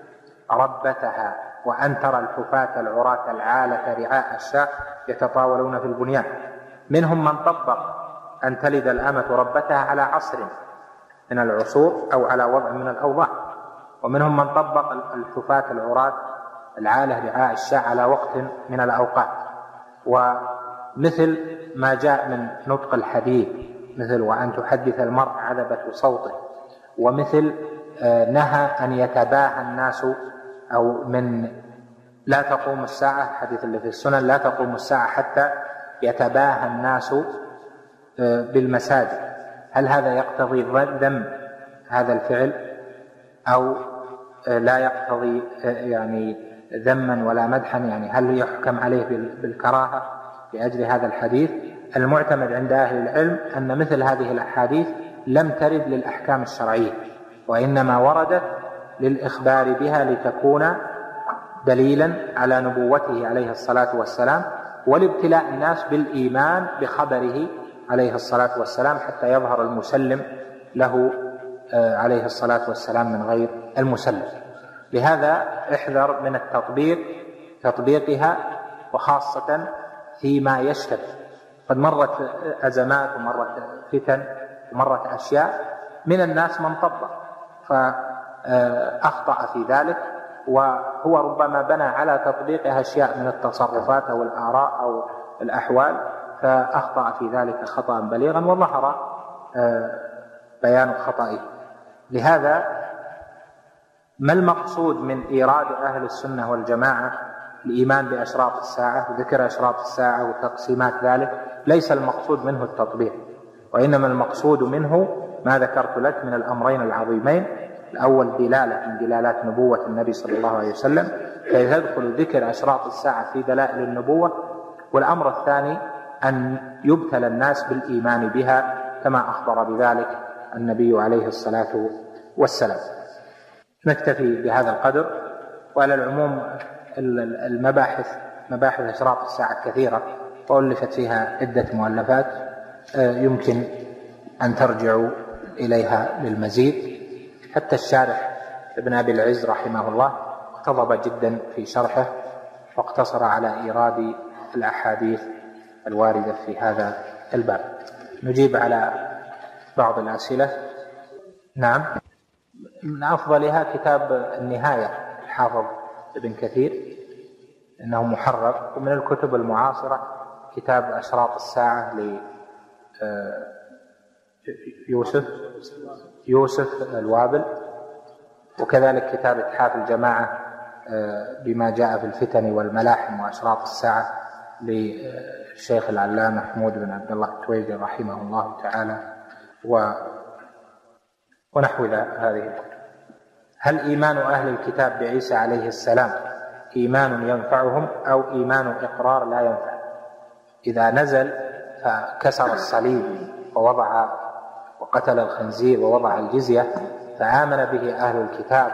A: ربتها، وأن ترى الحفاة العراة العالة رعاء الشاة يتطاولون في البنيان. منهم من طبق أن تلد الأمة ربتها على عصر من العصور أو على وضع من الأوضاع، ومنهم من طبق الحفاة العراة العالة رعاء الشاة على وقت من الأوقات. ومثل ما جاء من نطق الحديث، مثل وأن تحدث المرء عذبة صوته، ومثل نهى أن يتباهى الناس، أو من لا تقوم الساعة، حديث اللي في السنن: لا تقوم الساعة حتى يتباهى الناس بالمساجد. هل هذا يقتضي ذم هذا الفعل أو لا يقتضي يعني ذما ولا مدحا؟ يعني هل يحكم عليه بالكراهة لأجل هذا الحديث؟ المعتمد عند أهل العلم أن مثل هذه الأحاديث لم ترد للأحكام الشرعية، وإنما وردت للإخبار بها لتكون دليلا على نبوته عليه الصلاة والسلام، والابتلاء الناس بالإيمان بخبره عليه الصلاة والسلام حتى يظهر المسلم له عليه الصلاة والسلام من غير المسلم. لهذا احذر من تطبيقها، وخاصة فيما يشتبه. قد مرت أزمات ومرت فتن ومرت أشياء من الناس من طبق فأخطأ في ذلك، وهو ربما بنى على تطبيقها أشياء من التصرفات أو الآراء أو الأحوال، فأخطأ في ذلك خطأ بليغا وظهر بيان خطئه. لهذا ما المقصود من إيراد أهل السنة والجماعة الإيمان بأشراط الساعة وذكر أشراط الساعة وتقسيمات ذلك؟ ليس المقصود منه التطبيق، وإنما المقصود منه ما ذكرت لك من الأمرين العظيمين. الأول دلالة من دلالات نبوة النبي صلى الله عليه وسلم، فيدخل ذكر أشراط الساعة في دلائل النبوة. والأمر الثاني أن يبتلى الناس بالإيمان بها كما أخبر بذلك النبي عليه الصلاة والسلام. نكتفي بهذا القدر. وعلى العموم مباحث أشراط الساعة كثيرة وألفت فيها عدة مؤلفات، يمكن أن ترجعوا إليها للمزيد. حتى الشارح ابن أبي العز رحمه الله اقتضب جدا في شرحه واقتصر على إيراد الأحاديث الواردة في هذا الباب. نجيب على بعض الأسئلة. نعم، من أفضلها كتاب النهاية الحافظ ابن كثير، إنه محرر. ومن الكتب المعاصرة كتاب أشراط الساعة يوسف الوابل، وكذلك كتاب إتحاف الجماعة بما جاء في الفتن والملاحم وأشراط الساعة للشيخ العلامة محمود بن عبد الله التويجي رحمه الله تعالى ونحو هذه الكتب. هل إيمان أهل الكتاب بعيسى عليه السلام إيمان ينفعهم أو إيمان إقرار لا ينفع؟ إذا نزل فكسر الصليب وقتل الخنزير ووضع الجزية فآمن به أهل الكتاب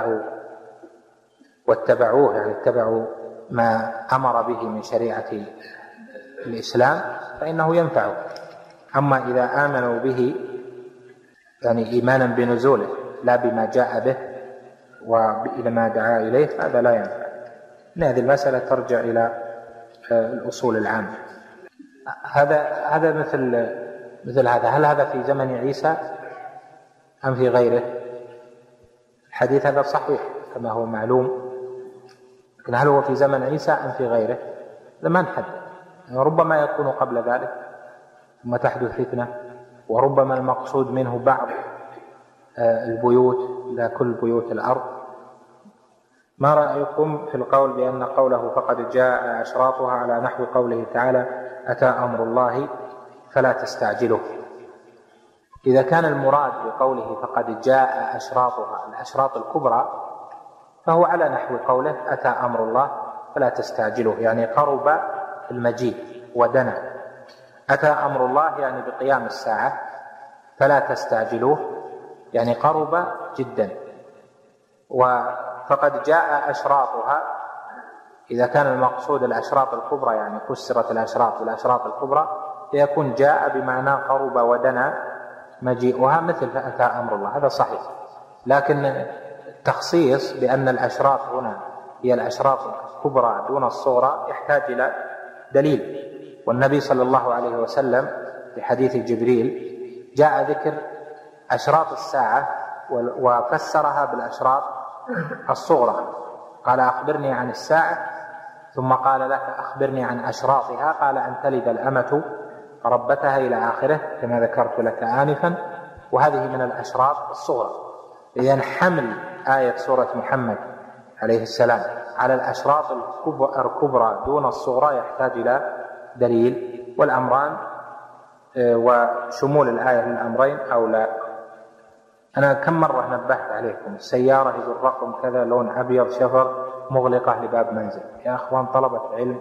A: واتبعوه، يعني اتبعوا ما أمر به من شريعة الإسلام، فإنه ينفعه. أما إذا آمنوا به يعني إيمانا بنزوله لا بما جاء به وإلى ما دعا إليه، هذا لا ينفع. هذه المسألة ترجع إلى الأصول العامة. هذا مثل هذا. هل هذا في زمن عيسى أم في غيره؟ الحديث هذا صحيح كما هو معلوم، لكن هل هو في زمن عيسى أم في غيره؟ لما نحدد، ربما يكون قبل ذلك ثم تحدث فتنة، وربما المقصود منه بعض البيوت لا كل بيوت الأرض. ما رأيكم في القول بأن قوله فقد جاء أشراطها على نحو قوله تعالى أتى أمر الله فلا تستعجلوه؟ إذا كان المراد بقوله فقد جاء أشراطها الأشراط الكبرى فهو على نحو قوله أتى أمر الله فلا تستعجلوه، يعني قرب المجيء ودنا. أتى أمر الله يعني بقيام الساعة، فلا تستعجلوه يعني قرب جدا. وفقد جاء أشراطها إذا كان المقصود الأشراط الكبرى، يعني فسرت الأشراط بالأشراط الكبرى، فيكون جاء بمعنى قرب ودنا مجيئها، مثل فأتى أمر الله، هذا صحيح. لكن التخصيص بأن الأشراط هنا هي الأشراط الكبرى دون الصغرى يحتاج إلى دليل. والنبي صلى الله عليه وسلم في حديث جبريل جاء ذكر أشراط الساعة وفسرها بالأشراط الصغرى، قال أخبرني عن الساعة، ثم قال لك أخبرني عن أشراطها، قال أن تلد الأمة ربتها إلى آخره كما ذكرت لك آنفا، وهذه من الأشراط الصغرى. إذن حمل آية سورة محمد عليه السلام على الأشراط الكبرى دون الصغرى يحتاج إلى دليل، والأمران وشمول الآية للأمرين أو لا. أنا كم مرة نبهت عليكم، السيارة يقول رقم كذا لون أبيض شفر مغلقة لباب منزل. يا أخوان طلبة علم،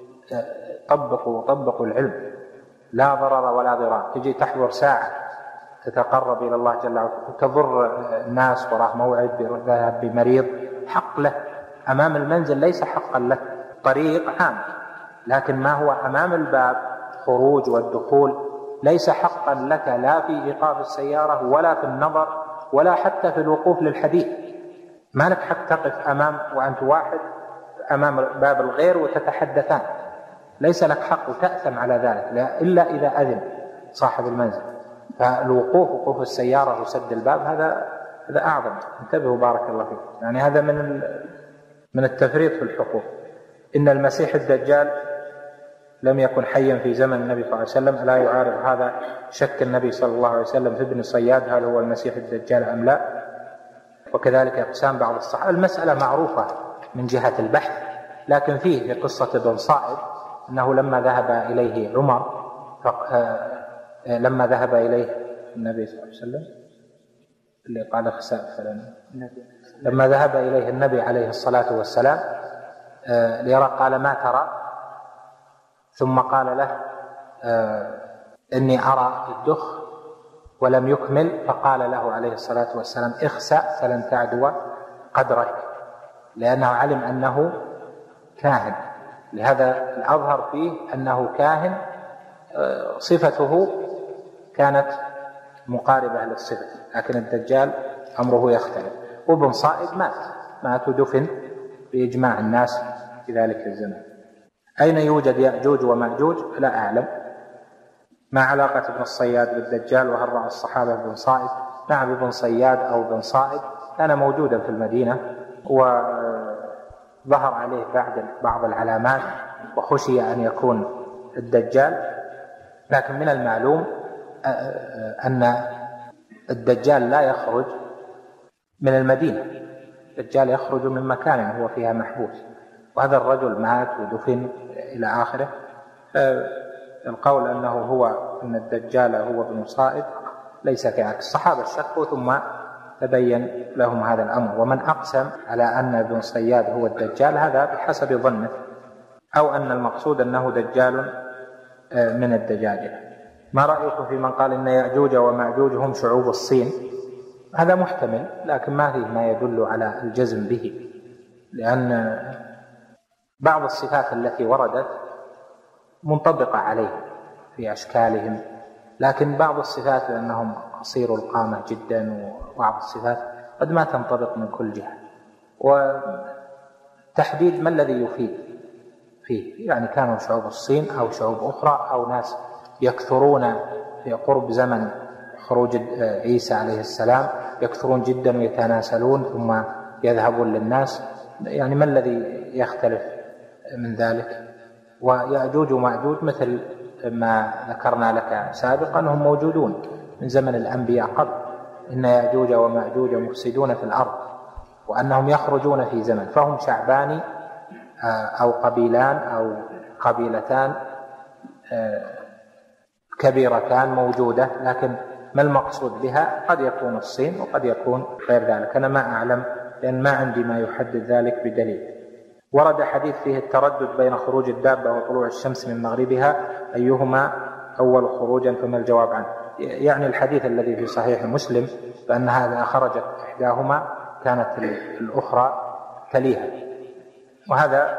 A: طبقوا العلم، لا ضرر ولا ضرار. تجي تحضر ساعة تتقرب إلى الله جل وعلا وتضر الناس وراه موعد ذهب بمريض، حق له أمام المنزل ليس حقا لك، طريق عام، لكن ما هو أمام الباب خروج والدخول ليس حقا لك، لا في إيقاف السيارة ولا في النظر ولا حتى في الوقوف للحديث. ما لك حق تقف أمام وأنت واحد أمام باب الغير وتتحدثان، ليس لك حق وتأثم على ذلك إلا إذا أذن صاحب المنزل. فالوقوف وقوف السيارة وسد الباب هذا أعظم. انتبهوا بارك الله فيكم، يعني هذا من التفريط في الحقوق. إن المسيح الدجال لم يكن حيا في زمن النبي صلى الله عليه وسلم، لا يعارض هذا شك النبي صلى الله عليه وسلم في ابن صياد هل هو المسيح الدجال أم لا، وكذلك أقسام بعض الصحابة. المسألة معروفة من جهة البحث، لكن فيه في قصة ابن صائد أنه لما ذهب إليه عمر لما ذهب إليه النبي صلى الله عليه وسلم اللي قال خساء فلان، لما ذهب إليه النبي عليه الصلاة والسلام ليرى قال ما ترى، ثم قال له إني أرى الدخ ولم يكمل، فقال له عليه الصلاة والسلام اخسأ فلن تعدو قدرك، لأنه علم أنه كاهن. لهذا الأظهر فيه أنه كاهن، صفته كانت مقاربة للصفة، لكن الدجال أمره يختلف. وابن صائد مات ودفن بإجماع الناس في ذلك الزمن. أين يوجد يأجوج ومأجوج لا أعلم. ما علاقة ابن الصياد بالدجال؟ وهل رأى الصحابة ابن صائد؟ نعم، ابن صياد أو ابن صائد كان موجودا في المدينة وظهر عليه بعض العلامات وخشي أن يكون الدجال، لكن من المعلوم أن الدجال لا يخرج من المدينة، الدجال يخرج من مكان هو فيها محبوس، وهذا الرجل مات ودفن إلى آخره. القول أنه أن الدجال هو ابن صائد ليس كذلك. الصحابة شكوا ثم تبين لهم هذا الأمر، ومن أقسم على أن ابن صياد هو الدجال هذا بحسب ظنه، أو أن المقصود أنه دجال من الدجاجة. ما رأيكم في من قال إن يأجوج ومأجوج هم شعوب الصين؟ هذا محتمل، لكن ما فيه ما يدل على الجزم به، لأن بعض الصفات التي وردت منطبقة عليه في أشكالهم، لكن بعض الصفات لأنهم قصير القامة جدا، وبعض الصفات قد ما تنطبق من كل جهة. وتحديد ما الذي يفيد فيه، يعني كانوا شعوب الصين أو شعوب أخرى أو ناس يكثرون في قرب زمن خروج عيسى عليه السلام، يكثرون جدا ويتناسلون ثم يذهبون للناس، يعني ما الذي يختلف من ذلك؟ ويأجوج ومأجوج مثل ما ذكرنا لك سابقا هم موجودون من زمن الأنبياء قبل، إن يأجوج ومأجوج مفسدون في الأرض، وأنهم يخرجون في زمن، فهم شعبان أو قبيلان أو قبيلتان كبيرتان موجودة، لكن ما المقصود بها؟ قد يكون الصين وقد يكون غير ذلك، أنا ما أعلم لأن ما عندي ما يحدد ذلك بدليل. ورد حديث فيه التردد بين خروج الدابة وطلوع الشمس من مغربها أيهما أول خروجا، فما الجواب عنه؟ يعني الحديث الذي في صحيح مسلم بأن هذا خرجت إحداهما كانت الأخرى تليها، وهذا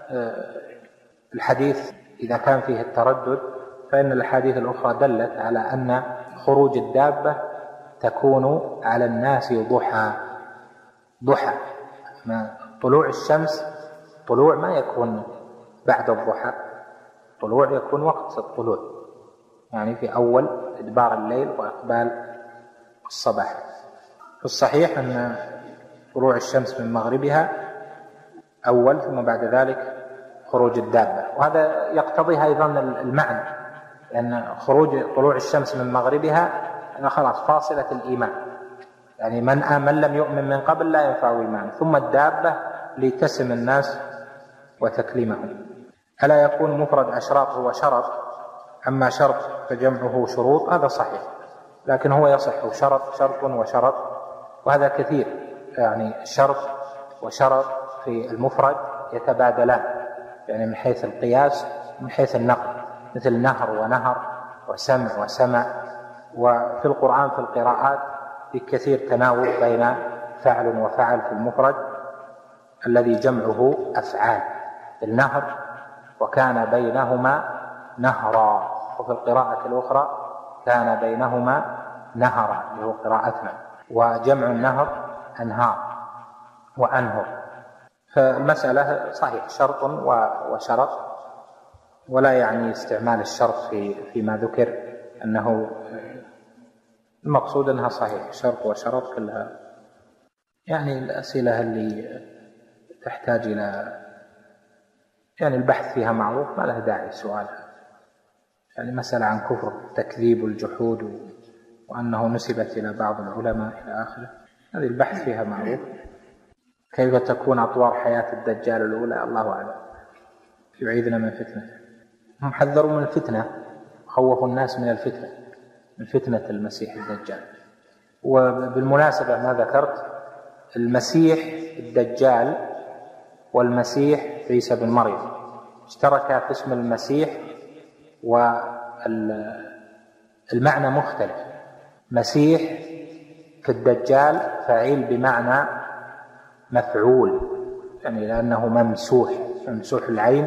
A: الحديث إذا كان فيه التردد فإن الأحاديث الأخرى دلت على أن خروج الدابة تكون على الناس ضحى. طلوع الشمس طلوع ما يكون بعد الضحى، طلوع يكون وقت الطلوع، يعني في أول إدبار الليل وإقبال الصباح. في الصحيح أن طلوع الشمس من مغربها أول، ثم بعد ذلك خروج الدابة، وهذا يقتضيها أيضا المعنى، لأن خروج طلوع الشمس من مغربها أنا خلاص فاصلة الإيمان، يعني من لم يؤمن من قبل لا ينفع إيمان، ثم الدابة لتسم الناس وتكليمهم. ألا يكون مفرد أشراط هو شرط، أما شرط فجمعه شروط؟ هذا صحيح، لكن هو يصح شرط وشرط، وهذا كثير، يعني شرط وشرط في المفرد يتبادلان، يعني من حيث القياس من حيث النقل، مثل نهر ونهر وسمع وسمع. وفي القرآن في القراءات في كثير تناوب بين فعل وفعل في المفرد، الذي جمعه أفعال النهر، وكان بينهما نهرا. وفي القراءة الأخرى كان بينهما نهرا، اللي هو قراءتنا، وجمع النهر أنهار وأنهر. فالمسألة صحيح شرط وشرط، ولا يعني استعمال الشرط فيما ذكر أنه المقصود أنها صحيح شرط وشرط كلها. يعني الأسئلة اللي تحتاج إلى يعني البحث فيها معروف ما له داعي سؤالها. يعني مسألة عن كفر التكذيب والجحود وأنه نسبت إلى بعض العلماء إلى آخره، هذه البحث فيها معروف. كيف تكون أطوار حياة الدجال الأولى الله أعلم. يعيذنا من فتنة. هم حذروا من الفتنة، خوفوا الناس من الفتنة، من فتنة المسيح الدجال. وبالمناسبة ما ذكرت، المسيح الدجال والمسيح عيسى بن مريم اشتركا في اسم المسيح، والمعنى مختلف. مسيح في الدجال فعيل بمعنى مفعول، يعني لأنه ممسوح العين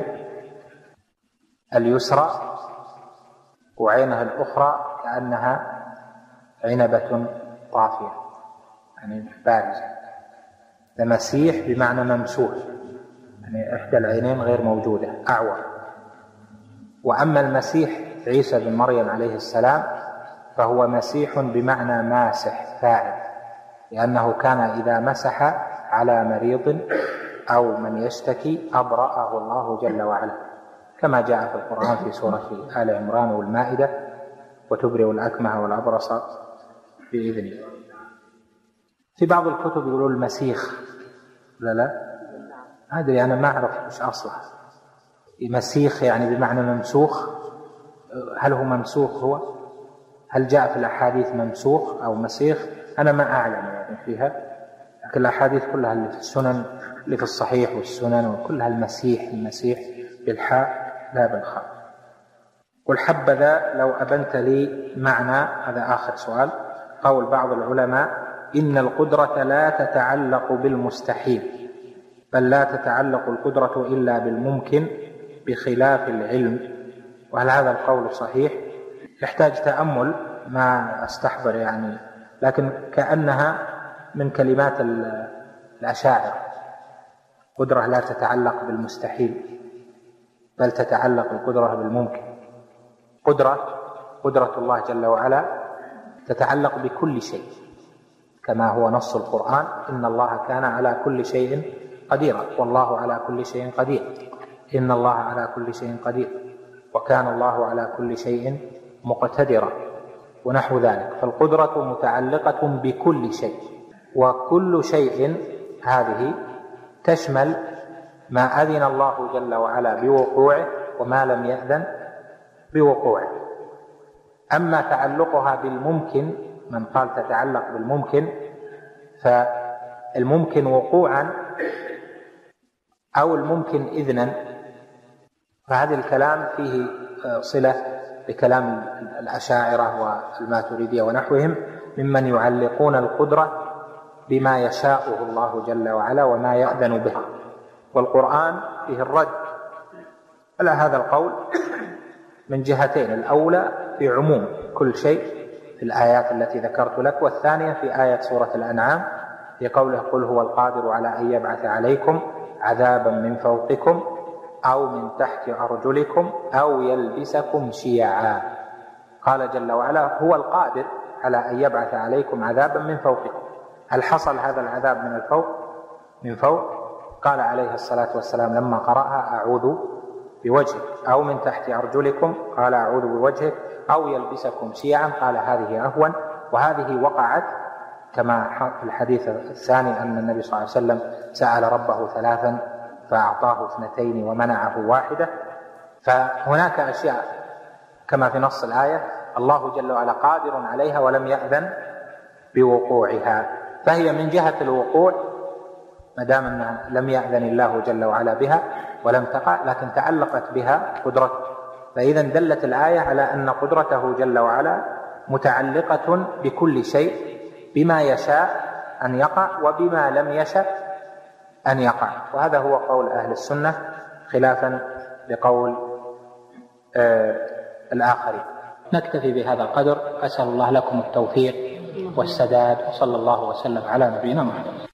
A: اليسرى، وعينها الأخرى كأنها عنبة طافية يعني بارزة. المسيح بمعنى ممسوح، يعني إحدى العينين غير موجودة، أعور. وأما المسيح عيسى بن مريم عليه السلام فهو مسيح بمعنى ماسح فاعل، لأنه كان إذا مسح على مريض أو من يشتكي أبرأه الله جل وعلا، كما جاء في القرآن في سورة آل عمران والمائدة: وتبرئ الأكمه والأبرص بإذنه. في بعض الكتب يقولون المسيخ، لا أدري، أنا ما أعرف إيش أصله. مسيخ يعني بمعنى ممسوخ، هل هو ممسوخ هو؟ هل جاء في الأحاديث ممسوخ أو مسيخ؟ أنا ما أعلم يعني فيها، لكن الأحاديث كلها اللي في السنن، اللي في الصحيح والسنن، وكلها المسيح بالحاء لا بالخاء. قل حبذا لو أبنت لي معنى هذا. آخر سؤال. قول بعض العلماء: إن القدرة لا تتعلق بالمستحيل، بل لا تتعلق القدرة إلا بالممكن بخلاف العلم. وهل هذا القول صحيح؟ يحتاج تأمل، ما أستحضر يعني، لكن كأنها من كلمات الأشاعرة. قدرة لا تتعلق بالمستحيل بل تتعلق القدرة بالممكن. قدرة الله جل وعلا تتعلق بكل شيء، كما هو نص القرآن: إن الله كان على كل شيء قديرا، والله على كل شيء قدير، إن الله على كل شيء قدير، وكان الله على كل شيء مقتدرا، ونحو ذلك. فالقدرة متعلقة بكل شيء، وكل شيء هذه تشمل ما أذن الله جل وعلا بوقوعه وما لم يأذن بوقوعه. أما تعلقها بالممكن، من قال تتعلق بالممكن، فالممكن وقوعا أو الممكن إذنا، فهذا الكلام فيه صلة بكلام الأشاعرة والماتريدية ونحوهم، ممن يعلقون القدرة بما يشاءه الله جل وعلا وما يأذن به. والقرآن فيه الرد على هذا القول من جهتين: الأولى في عموم كل شيء في الآيات التي ذكرت لك، والثانية في آية سورة الأنعام في قوله: قل هو القادر على أن يبعث عليكم عذابا من فوقكم أو من تحت أرجلكم أو يلبسكم شيعا. قال جل وعلا: هو القادر على أن يبعث عليكم عذابا من فوقكم. هل حصل هذا العذاب من فوق؟ قال عليه الصلاة والسلام لما قرأها: أعوذ بوجهك. أو من تحت أرجلكم، قال: أعوذ بوجهك. أو يلبسكم شيعا، قال: هذه أهون. وهذه وقعت كما في الحديث الثاني أن النبي صلى الله عليه وسلم سأل ربه 3 فأعطاه 2 ومنعه 1. فهناك أشياء كما في نص الآية الله جل وعلا قادر عليها ولم يأذن بوقوعها، فهي من جهة الوقوع ما دام أنها لم يأذن الله جل وعلا بها ولم تقع، لكن تعلقت بها قدرته. فإذا دلت الآية على أن قدرته جل وعلا متعلقة بكل شيء بما يشاء أن يقع وبما لم يشأ أن يقع. وهذا هو قول أهل السنة خلافا لقول الآخرين.
C: نكتفي بهذا القدر. أسأل الله لكم التوفيق والسداد، وصلى الله وسلم على نبينا محمد.